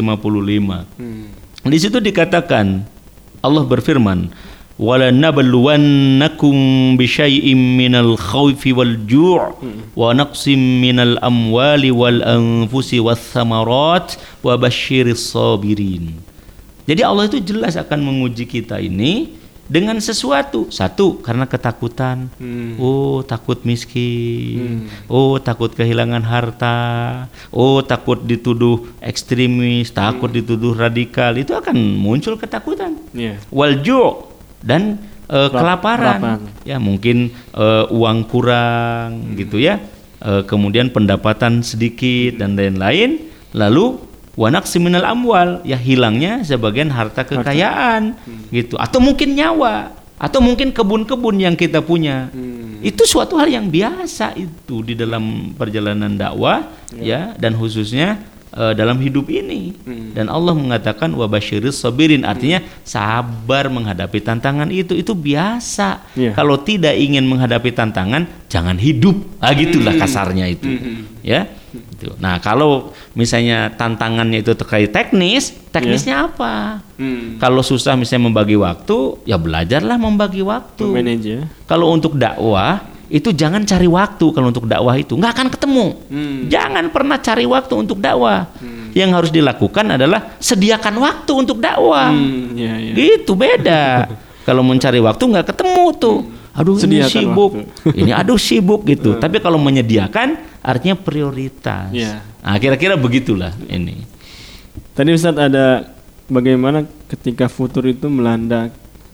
Di situ dikatakan, Allah berfirman, وَلَنَبْلُوَنَّكُمْ بِشَيْءٍ مِّنَ الْخَوْفِ وَالْجُوعِ وَنَقْصٍ مِّنَ الْأَمْوَالِ وَالْأَنفُسِ وَالثَّمَرَاتِ وَبَشِّرِ الصَّابِرِينَ. Jadi Allah itu jelas akan menguji kita ini dengan sesuatu. Satu, karena ketakutan. Oh, takut miskin. Oh, takut kehilangan harta. Oh, takut dituduh ekstremis, takut dituduh radikal. Itu akan muncul ketakutan. Wal-ju' dan kelaparan, ya mungkin uang kurang gitu ya, kemudian pendapatan sedikit dan lain-lain, lalu wanaqsi minal amwal, ya hilangnya sebagian harta kekayaan gitu, atau mungkin nyawa, atau mungkin kebun-kebun yang kita punya. Itu suatu hal yang biasa itu di dalam perjalanan dakwah ya, dan khususnya dalam hidup ini. Dan Allah mengatakan wabasyiris sabirin, artinya sabar menghadapi tantangan itu biasa. Kalau tidak ingin menghadapi tantangan, jangan hidup. Gitulah kasarnya itu. Ya. Gitu. Nah, kalau misalnya tantangannya itu terkait teknisnya apa? Kalau susah misalnya membagi waktu, ya belajarlah membagi waktu. Kalau untuk dakwah itu jangan cari waktu. Kalau untuk dakwah itu nggak akan ketemu. Jangan pernah cari waktu untuk dakwah. Yang harus dilakukan adalah sediakan waktu untuk dakwah. Gitu, beda. Kalau mencari waktu nggak ketemu tuh. Aduh, ini sibuk. Ini aduh sibuk gitu. Tapi kalau menyediakan artinya prioritas. Nah, kira-kira begitulah ini. Tadi Ustadz ada bagaimana ketika futur itu melanda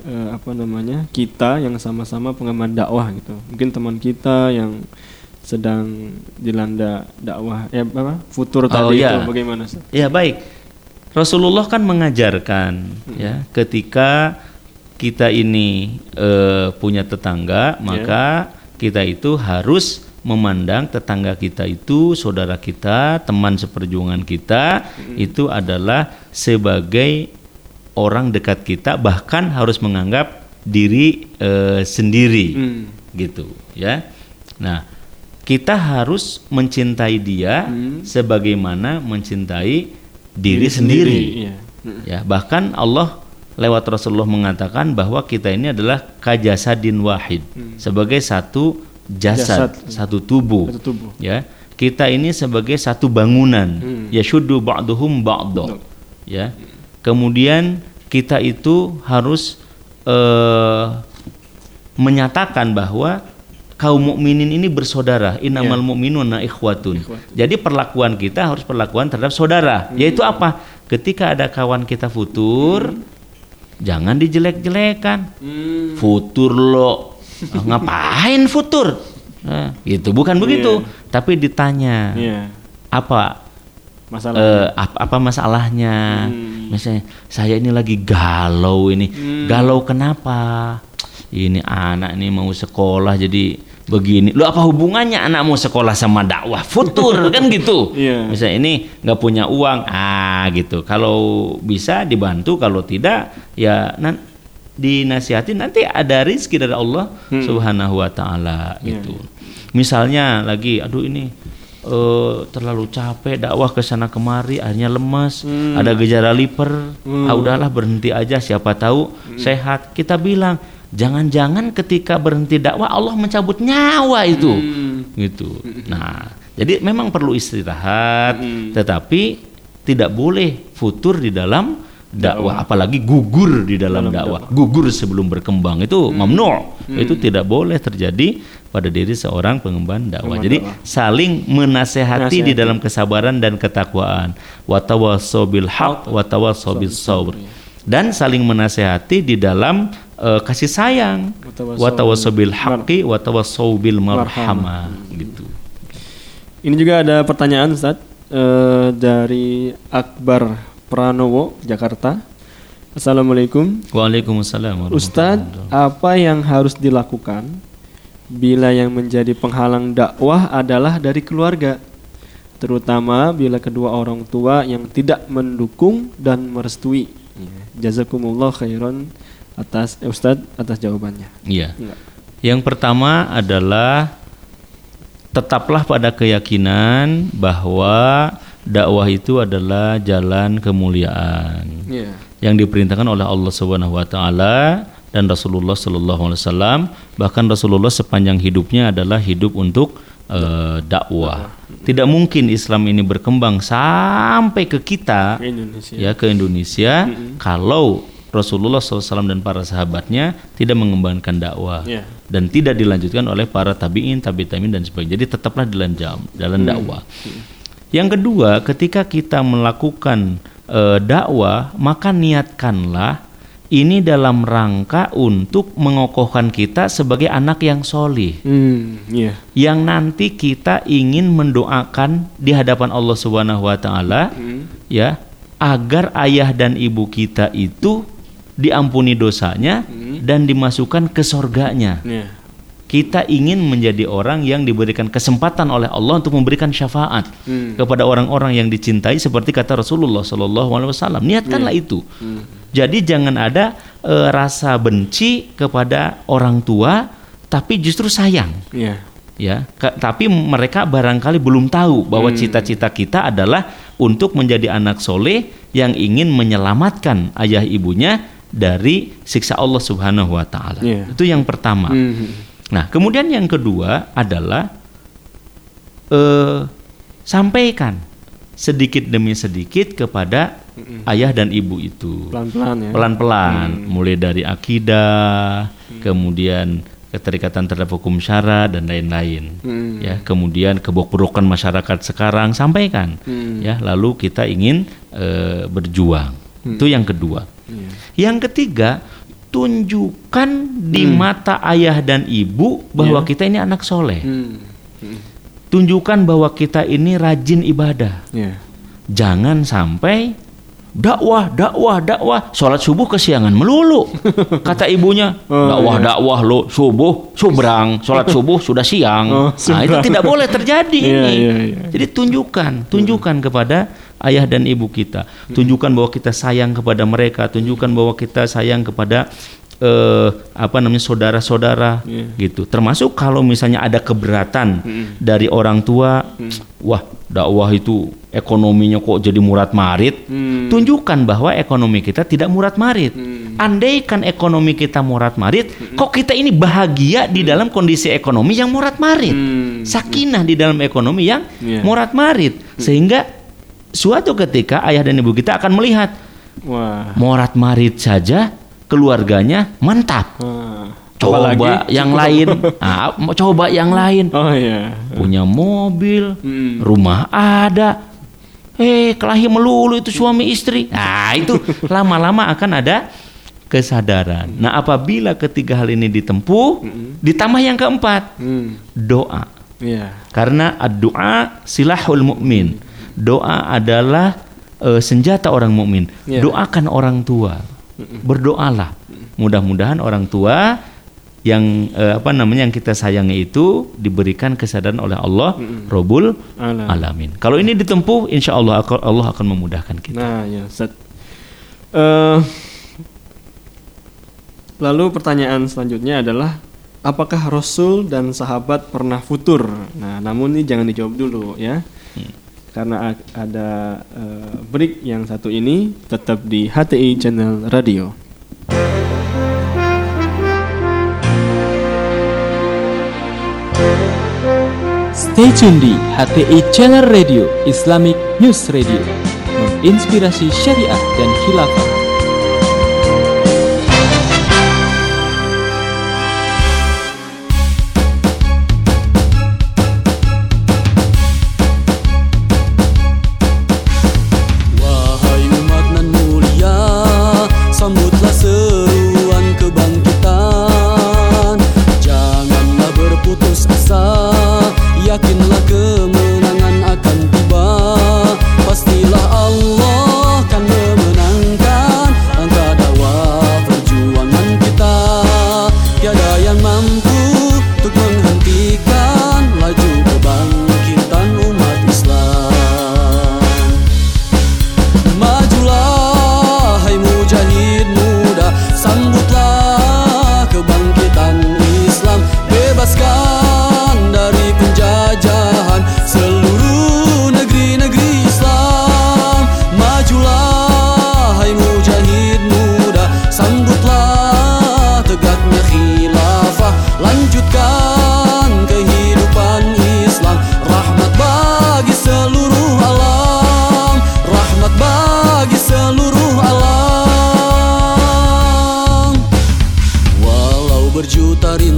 kita yang sama-sama pengemban dakwah gitu. Mungkin teman kita yang sedang dilanda dakwah futur tadi itu bagaimana Ustaz? Ya baik. Rasulullah kan mengajarkan ya, ketika kita ini punya tetangga, maka kita itu harus memandang tetangga kita itu, saudara kita, teman seperjuangan kita itu adalah sebagai orang dekat kita, bahkan harus menganggap diri sendiri gitu ya. Nah, kita harus mencintai dia sebagaimana mencintai diri sendiri. Ya, bahkan Allah lewat Rasulullah mengatakan bahwa kita ini adalah kajasadin wahid, sebagai satu jasad, satu tubuh. Ya, kita ini sebagai satu bangunan. Yashuddu ba'duhum ba'da. Ya. Kemudian kita itu harus menyatakan bahwa kaum mukminin ini bersaudara. Innamal mu'minuna ikhwatun. Jadi perlakuan kita harus perlakuan terhadap saudara. Yaitu apa? Ketika ada kawan kita futur, jangan dijelek-jelekan. Futur lo, ngapain futur? Nah, gitu, bukan begitu. Tapi ditanya apa apa masalahnya? Misalnya saya ini lagi galau ini. Galau kenapa? Ini anak ini mau sekolah jadi begini. Lu apa hubungannya anak mau sekolah sama dakwah futur kan gitu. Misalnya ini nggak punya uang, gitu. Kalau bisa dibantu, kalau tidak ya dinasihati, nanti ada rezeki dari Allah Subhanahu wa taala gitu. Misalnya lagi aduh ini terlalu capek dakwah ke sana kemari, akhirnya lemas, ada gejala liver, udahlah berhenti aja, siapa tahu sehat. Kita bilang jangan-jangan ketika berhenti dakwah Allah mencabut nyawa itu gitu. Nah, jadi memang perlu istirahat, tetapi tidak boleh futur di dalam dakwah, apalagi gugur di dalam dakwah. Gugur sebelum berkembang itu mamnu'. Itu tidak boleh terjadi pada diri seorang pengemban dakwah. Jadi saling menasehati di dalam kesabaran dan ketakwaan. Wa tawassaw bil haqq wa tawassaw bis sabr. Dan saling menasehati di dalam kasih sayang. Wa tawassaw bil haqqi wa tawassaw bil marhamah gitu. Ini juga ada pertanyaan Ustaz dari Akbar Pranowo, Jakarta. Assalamualaikum. Waalaikumsalam. Ustaz, apa yang harus dilakukan bila yang menjadi penghalang dakwah adalah dari keluarga, terutama bila kedua orang tua yang tidak mendukung dan merestui? Jazakumullah khairan atas Ustaz atas jawabannya. Iya. Yang pertama adalah tetaplah pada keyakinan bahwa dakwah itu adalah jalan kemuliaan yang diperintahkan oleh Allah Subhanahu wa taala dan Rasulullah sallallahu alaihi wasallam. Bahkan Rasulullah sepanjang hidupnya adalah hidup untuk dakwah. Tidak mungkin Islam ini berkembang sampai ke kita, ke Indonesia kalau Rasulullah SAW dan para sahabatnya tidak mengembangkan dakwah dan tidak dilanjutkan oleh para tabi'in, tabi'in dan sebagainya. Jadi tetaplah dalam dakwah. Yang kedua, ketika kita melakukan dakwah, maka niatkanlah ini dalam rangka untuk mengokohkan kita sebagai anak yang solih, yang nanti kita ingin mendoakan di hadapan Allah Subhanahu Wa Taala, ya, agar ayah dan ibu kita itu diampuni dosanya dan dimasukkan ke surganya. Kita ingin menjadi orang yang diberikan kesempatan oleh Allah untuk memberikan syafaat kepada orang-orang yang dicintai seperti kata Rasulullah SAW. Niatkanlah itu. Jadi jangan ada rasa benci kepada orang tua, tapi justru sayang. Ya, tapi mereka barangkali belum tahu bahwa cita-cita kita adalah untuk menjadi anak soleh yang ingin menyelamatkan ayah ibunya dari siksa Allah Subhanahu Wa Taala. Itu yang pertama. Nah, kemudian yang kedua adalah sampaikan sedikit demi sedikit kepada ayah dan ibu itu. Pelan-pelan, mulai dari akidah, kemudian keterikatan terhadap hukum syara dan lain-lain. Ya, kemudian kebobrokan masyarakat sekarang sampaikan. Ya, lalu kita ingin berjuang. Itu yang kedua. Yang ketiga, tunjukkan di mata ayah dan ibu bahwa kita ini anak soleh. Tunjukkan bahwa kita ini rajin ibadah. Jangan sampai dakwah, sholat subuh kesiangan melulu. Kata ibunya, dakwah lo subuh, subrang, sholat subuh sudah siang. Nah, itu tidak boleh terjadi ini. Jadi tunjukkan kepada ayah dan ibu kita. Tunjukkan bahwa kita sayang kepada mereka, tunjukkan bahwa kita sayang kepada saudara-saudara gitu. Termasuk kalau misalnya ada keberatan dari orang tua, wah, dakwah itu ekonominya kok jadi murad-marid. Tunjukkan bahwa ekonomi kita tidak murad-marid. Andaikan ekonomi kita murad-marid, kok kita ini bahagia di dalam kondisi ekonomi yang murad-marid. Sakinah di dalam ekonomi yang murad-marid. Sehingga suatu ketika ayah dan ibu kita akan melihat, murad-marid saja keluarganya mantap. Coba yang lain. Coba yang lain. Punya mobil, rumah ada. Kelahi melulu itu suami istri. Nah, itu lama-lama akan ada kesadaran. Nah, apabila ketiga hal ini ditempuh, ditambah yang keempat, doa. Karena doa silahul mukmin. Doa adalah senjata orang mukmin. Doakan orang tua. Berdoalah. Mudah-mudahan orang tua yang yang kita sayangi itu diberikan kesadaran oleh Allah Rabbul Alamin. Kalau ini ditempuh, insya Allah Allah akan memudahkan kita. Nah, ya Ustaz. Lalu pertanyaan selanjutnya adalah, apakah Rasul dan sahabat pernah futur? Nah, namun ini jangan dijawab dulu ya. Karena ada break yang satu ini, tetap di HTI Channel Radio. Stay tune di HTI Channel Radio Islamic News Radio, menginspirasi syariah dan khilafah.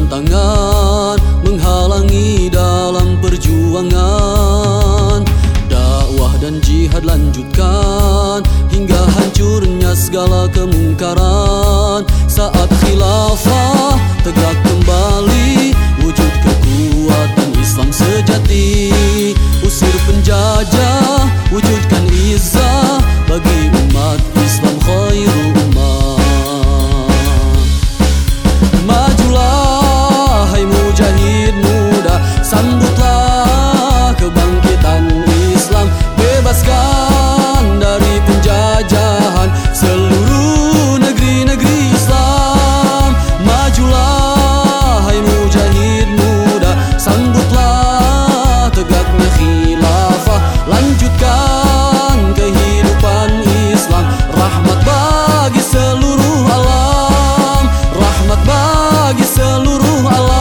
rintangan menghalangi dalam perjuangan. Dakwah dan jihad lanjutkan hingga hancurnya segala kemungkaran. Saat khilafah tegak kembali, wujud kekuatan Islam sejati. Usir penjajah, wujudkan izzah bagi umat Islam khairu ummah. Majulah hai mujahid muda, sambutlah kebangkitan Islam. Bebaskan dari penjajahan seluruh negeri-negeri Islam. Majulah hai mujahid muda, sambutlah tegaknya khilafah. Lanjutkan kehidupan Islam, rahmat bagi seluruh alam, rahmat bagi seluruh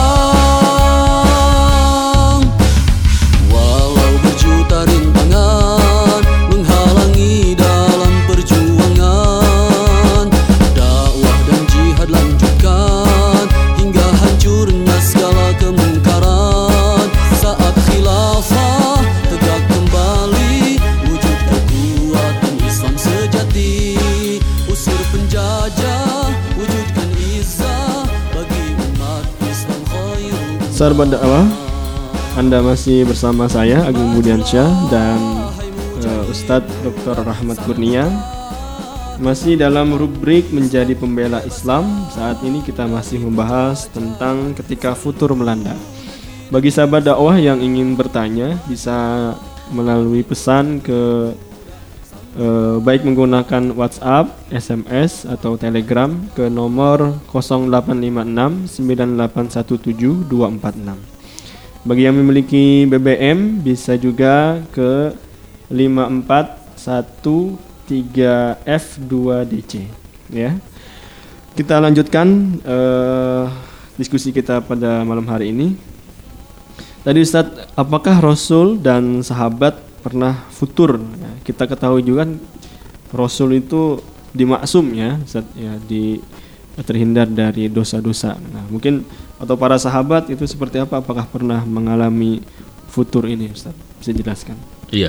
alam. Walau berjuta rintangan menghalangi dalam perjuangan, dakwah dan jihad lanjutkan hingga hancurnya segala kemungkaran. Saat khilafah tegak kembali, wujud kekuatan Islam sejati. Usir penjajah, wujudkan izzah bagi umat Islam khairu. Sahabat dakwah, Anda masih bersama saya Agung Budiansyah dan Ustadz Dr. Rahmat Kurnia. Masih dalam rubrik Menjadi Pembela Islam. Saat ini kita masih membahas tentang ketika futur melanda. Bagi sahabat dakwah yang ingin bertanya, bisa melalui pesan ke baik menggunakan WhatsApp, SMS atau Telegram ke nomor 0856 9817 246. Bagi yang memiliki BBM bisa juga ke 5413F2DC ya. Kita lanjutkan diskusi kita pada malam hari ini. Tadi Ustadz, apakah Rasul dan sahabat pernah futur? Ya, kita ketahui juga kan Rasul itu dimaksum ya, Ustadz, ya, terhindar dari dosa-dosa. Nah, mungkin atau para sahabat itu seperti apa? Apakah pernah mengalami futur ini, Ustadz? Bisa jelaskan? Iya.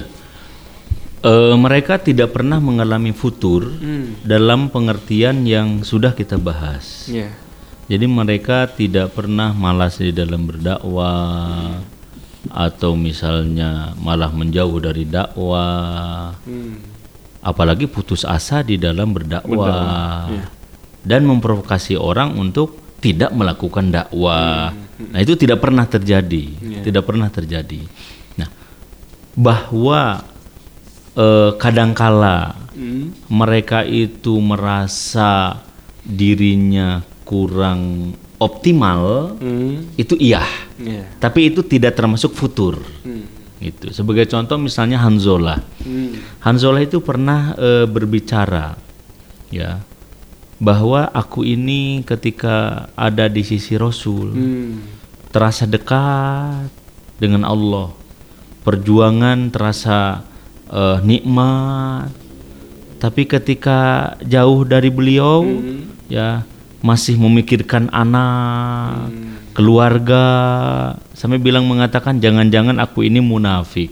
Mereka tidak pernah mengalami futur dalam pengertian yang sudah kita bahas. Yeah. Jadi mereka tidak pernah malas di dalam berdakwah atau misalnya malah menjauh dari dakwah, apalagi putus asa di dalam berdakwah, dan memprovokasi orang untuk tidak melakukan dakwah. Nah, itu tidak pernah terjadi, tidak pernah terjadi. Nah, bahwa kadangkala mereka itu merasa dirinya kurang optimal, itu iya. Tapi itu tidak termasuk futur. Gitu. Sebagai contoh misalnya Hanzalah. Hanzalah itu pernah berbicara ya, bahwa aku ini ketika ada di sisi Rasul terasa dekat dengan Allah. Perjuangan terasa nikmat. Tapi ketika jauh dari beliau ya, masih memikirkan anak, keluarga, sampai mengatakan jangan-jangan aku ini munafik.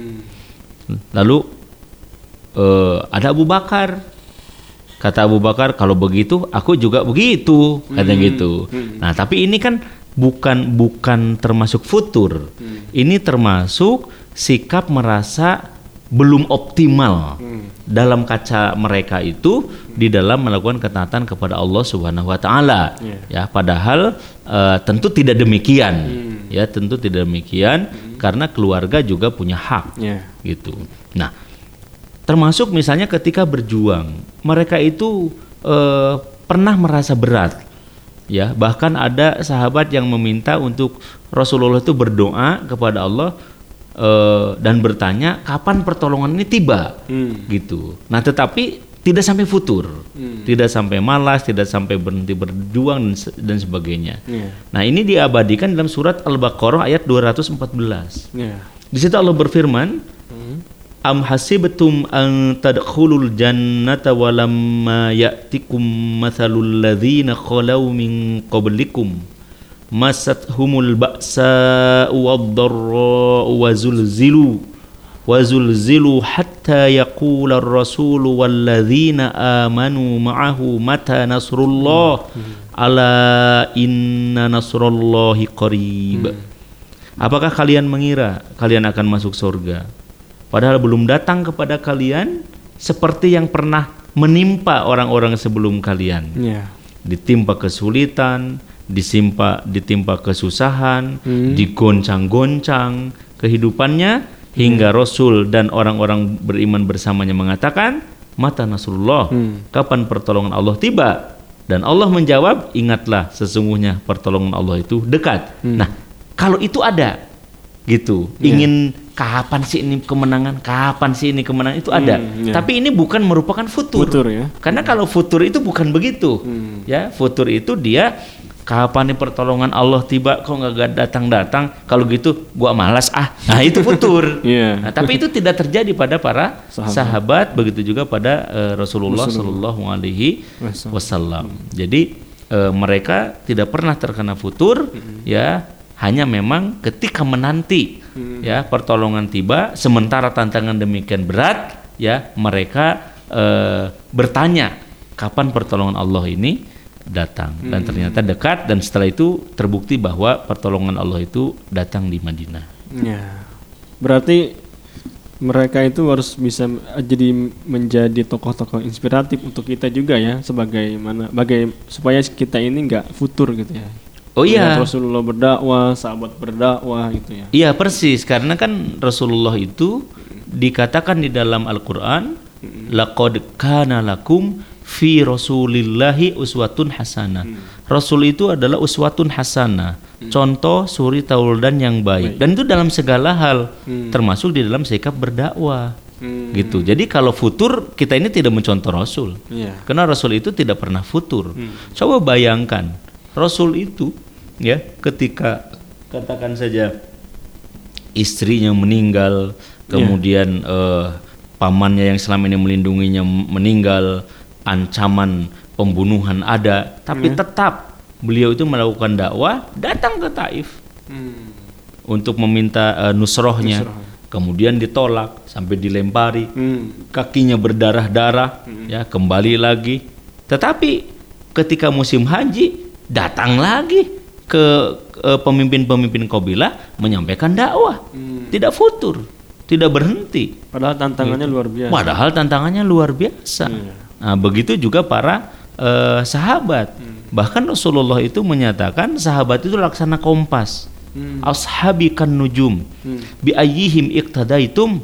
Lalu ada Abu Bakar. Kata Abu Bakar, kalau begitu aku juga begitu, katanya gitu. Nah, tapi ini kan bukan termasuk futur. Ini termasuk sikap merasa belum optimal dalam kaca mereka itu di dalam melakukan ketaatan kepada Allah Subhanahu wa taala. Ya, padahal tentu tidak demikian. Ya, tentu tidak demikian karena keluarga juga punya hak. Gitu. Nah, termasuk misalnya ketika berjuang, mereka itu pernah merasa berat. Ya, bahkan ada sahabat yang meminta untuk Rasulullah itu berdoa kepada Allah dan bertanya kapan pertolongan ini tiba, gitu. Nah, tetapi tidak sampai futur, tidak sampai malas, tidak sampai berhenti berjuang dan sebagainya. Nah, ini diabadikan dalam surat Al-Baqarah ayat 214. Di situ Allah berfirman, Am hasibtum an tadkhulul jannata walamma ya'tikum mathalul ladzina khalau min qablikum masathumul ba'sa wad-dharra wa zulzilu hatta yaqula ar-rasulu walladzina amanu ma'ahu mata nasrullah ala inna nasrullahi qarib. Apakah kalian mengira kalian akan masuk surga padahal belum datang kepada kalian seperti yang pernah menimpa orang-orang sebelum kalian? Ditimpa kesulitan, ditimpa kesusahan, digoncang-goncang kehidupannya hingga Rasul dan orang-orang beriman bersamanya mengatakan, mata nasrullah, kapan pertolongan Allah tiba? Dan Allah menjawab, ingatlah sesungguhnya pertolongan Allah itu dekat. Nah, kalau itu ada gitu, ingin kapan sih ini kemenangan, kapan sih ini kemenangan, itu ada. Tapi ini bukan merupakan futur ya. Karena kalau futur itu bukan begitu. Ya, futur itu dia kapan nih pertolongan Allah tiba, kok nggak datang-datang, kalau gitu gua malas nah itu futur. Nah, tapi itu tidak terjadi pada para sahabat, begitu juga pada Rasulullah Shallallahu Alaihi Wasallam. Jadi mereka tidak pernah terkena futur, ya, hanya memang ketika menanti ya pertolongan tiba, sementara tantangan demikian berat, ya, mereka bertanya kapan pertolongan Allah ini datang, dan ternyata dekat, dan setelah itu terbukti bahwa pertolongan Allah itu datang di Madinah. Ya, berarti mereka itu harus bisa menjadi tokoh-tokoh inspiratif untuk kita juga ya, supaya kita ini nggak futur gitu ya. Oh iya. Rasulullah berdakwah, sahabat berdakwah gitu ya. Iya persis, karena kan Rasulullah itu dikatakan di dalam Al-Quran, laqad kana lakum fi rasulillahi uswatun hasanah. Rasul itu adalah uswatun hasanah, contoh suri tauladan yang baik. Dan itu dalam segala hal, termasuk di dalam sikap berdakwah. Gitu. Jadi kalau futur, kita ini tidak mencontoh Rasul. Karena Rasul itu tidak pernah futur. Coba bayangkan, Rasul itu ya ketika katakan saja istrinya meninggal, kemudian pamannya yang selama ini melindunginya meninggal, ancaman pembunuhan ada, tapi tetap beliau itu melakukan dakwah, datang ke Taif untuk meminta nusrohnya. Kemudian ditolak sampai dilempari, kakinya berdarah-darah, ya, kembali lagi. Tetapi ketika musim haji datang lagi ke pemimpin-pemimpin kabilah menyampaikan dakwah, tidak futur, tidak berhenti. Padahal tantangannya luar biasa. Padahal tantangannya luar biasa. Nah, begitu juga para sahabat. Bahkan Rasulullah itu menyatakan sahabat itu laksana kompas. Ashabi kan nujum, bi ayyihim ihtadaitum.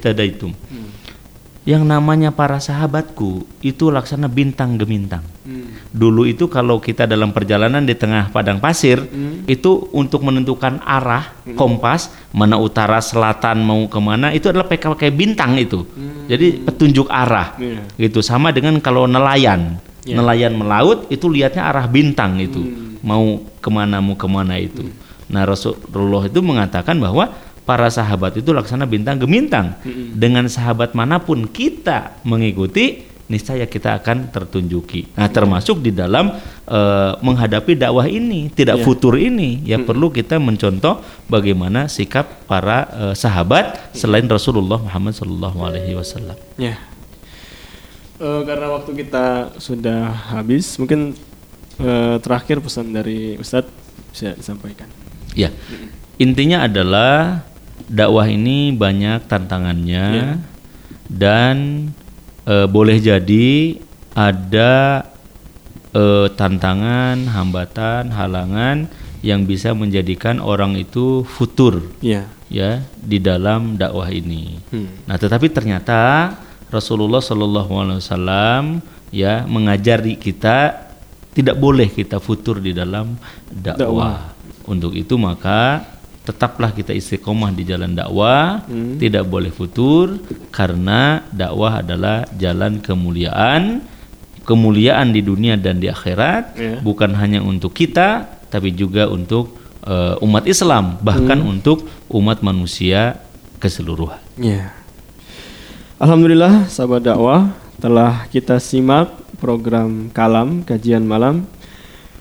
Yang namanya para sahabatku itu laksana bintang gemintang. Dulu itu kalau kita dalam perjalanan di tengah padang pasir, itu untuk menentukan arah kompas mana utara selatan mau kemana, itu adalah pakai bintang itu. Jadi petunjuk arah. Gitu, sama dengan kalau nelayan melaut itu lihatnya arah bintang itu, mau kemana itu. Nah, Rasulullah itu mengatakan bahwa para sahabat itu laksana bintang gemintang. Dengan sahabat manapun kita mengikuti, niscaya kita akan tertunjuki. Nah, termasuk di dalam menghadapi dakwah ini, tidak futur ini, ya perlu kita mencontoh bagaimana sikap para sahabat selain Rasulullah Muhammad SAW. Ya. Karena waktu kita sudah habis, mungkin terakhir pesan dari Ustadz bisa disampaikan. Ya, intinya adalah dakwah ini banyak tantangannya, dan boleh jadi ada tantangan, hambatan, halangan yang bisa menjadikan orang itu futur ya di dalam dakwah ini. Nah, tetapi ternyata Rasulullah SAW ya mengajari kita tidak boleh kita futur di dalam dakwah. Untuk itu maka tetaplah kita istiqomah di jalan dakwah, tidak boleh futur, karena dakwah adalah jalan kemuliaan di dunia dan di akhirat, bukan hanya untuk kita, tapi juga untuk umat Islam, bahkan untuk umat manusia keseluruhan. Alhamdulillah, sahabat dakwah, telah kita simak program Kalam Kajian Malam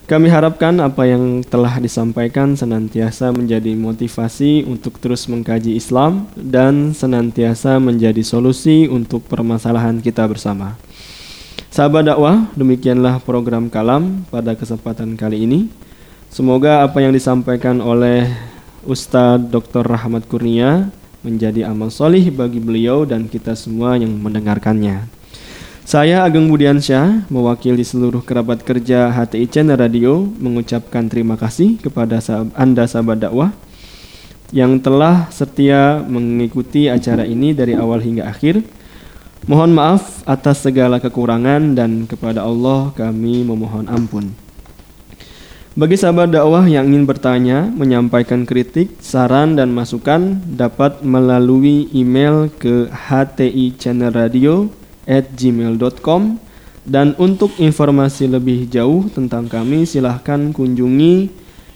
Kami harapkan apa yang telah disampaikan senantiasa menjadi motivasi untuk terus mengkaji Islam dan senantiasa menjadi solusi untuk permasalahan kita bersama. Sahabat dakwah, demikianlah program Kalam pada kesempatan kali ini. Semoga apa yang disampaikan oleh Ustadz Dr. Rahmat Kurnia menjadi amal solih bagi beliau dan kita semua yang mendengarkannya. Saya Ageng Budiansyah, mewakili seluruh kerabat kerja HTI Channel Radio, mengucapkan terima kasih kepada Anda sahabat dakwah yang telah setia mengikuti acara ini dari awal hingga akhir. Mohon maaf atas segala kekurangan dan kepada Allah kami memohon ampun. Bagi sahabat dakwah yang ingin bertanya, menyampaikan kritik, saran dan masukan dapat melalui email ke htichannelradio@gmail.com. Dan untuk informasi lebih jauh tentang kami silahkan kunjungi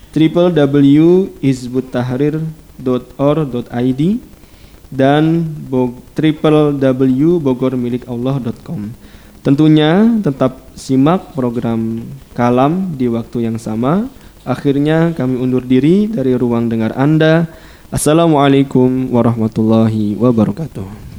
www.hizbuttahrir.or.id dan www.bogormilikallah.com. Tentunya tetap simak program Kalam di waktu yang sama. Akhirnya kami undur diri dari ruang dengar Anda. Assalamualaikum warahmatullahi wabarakatuh.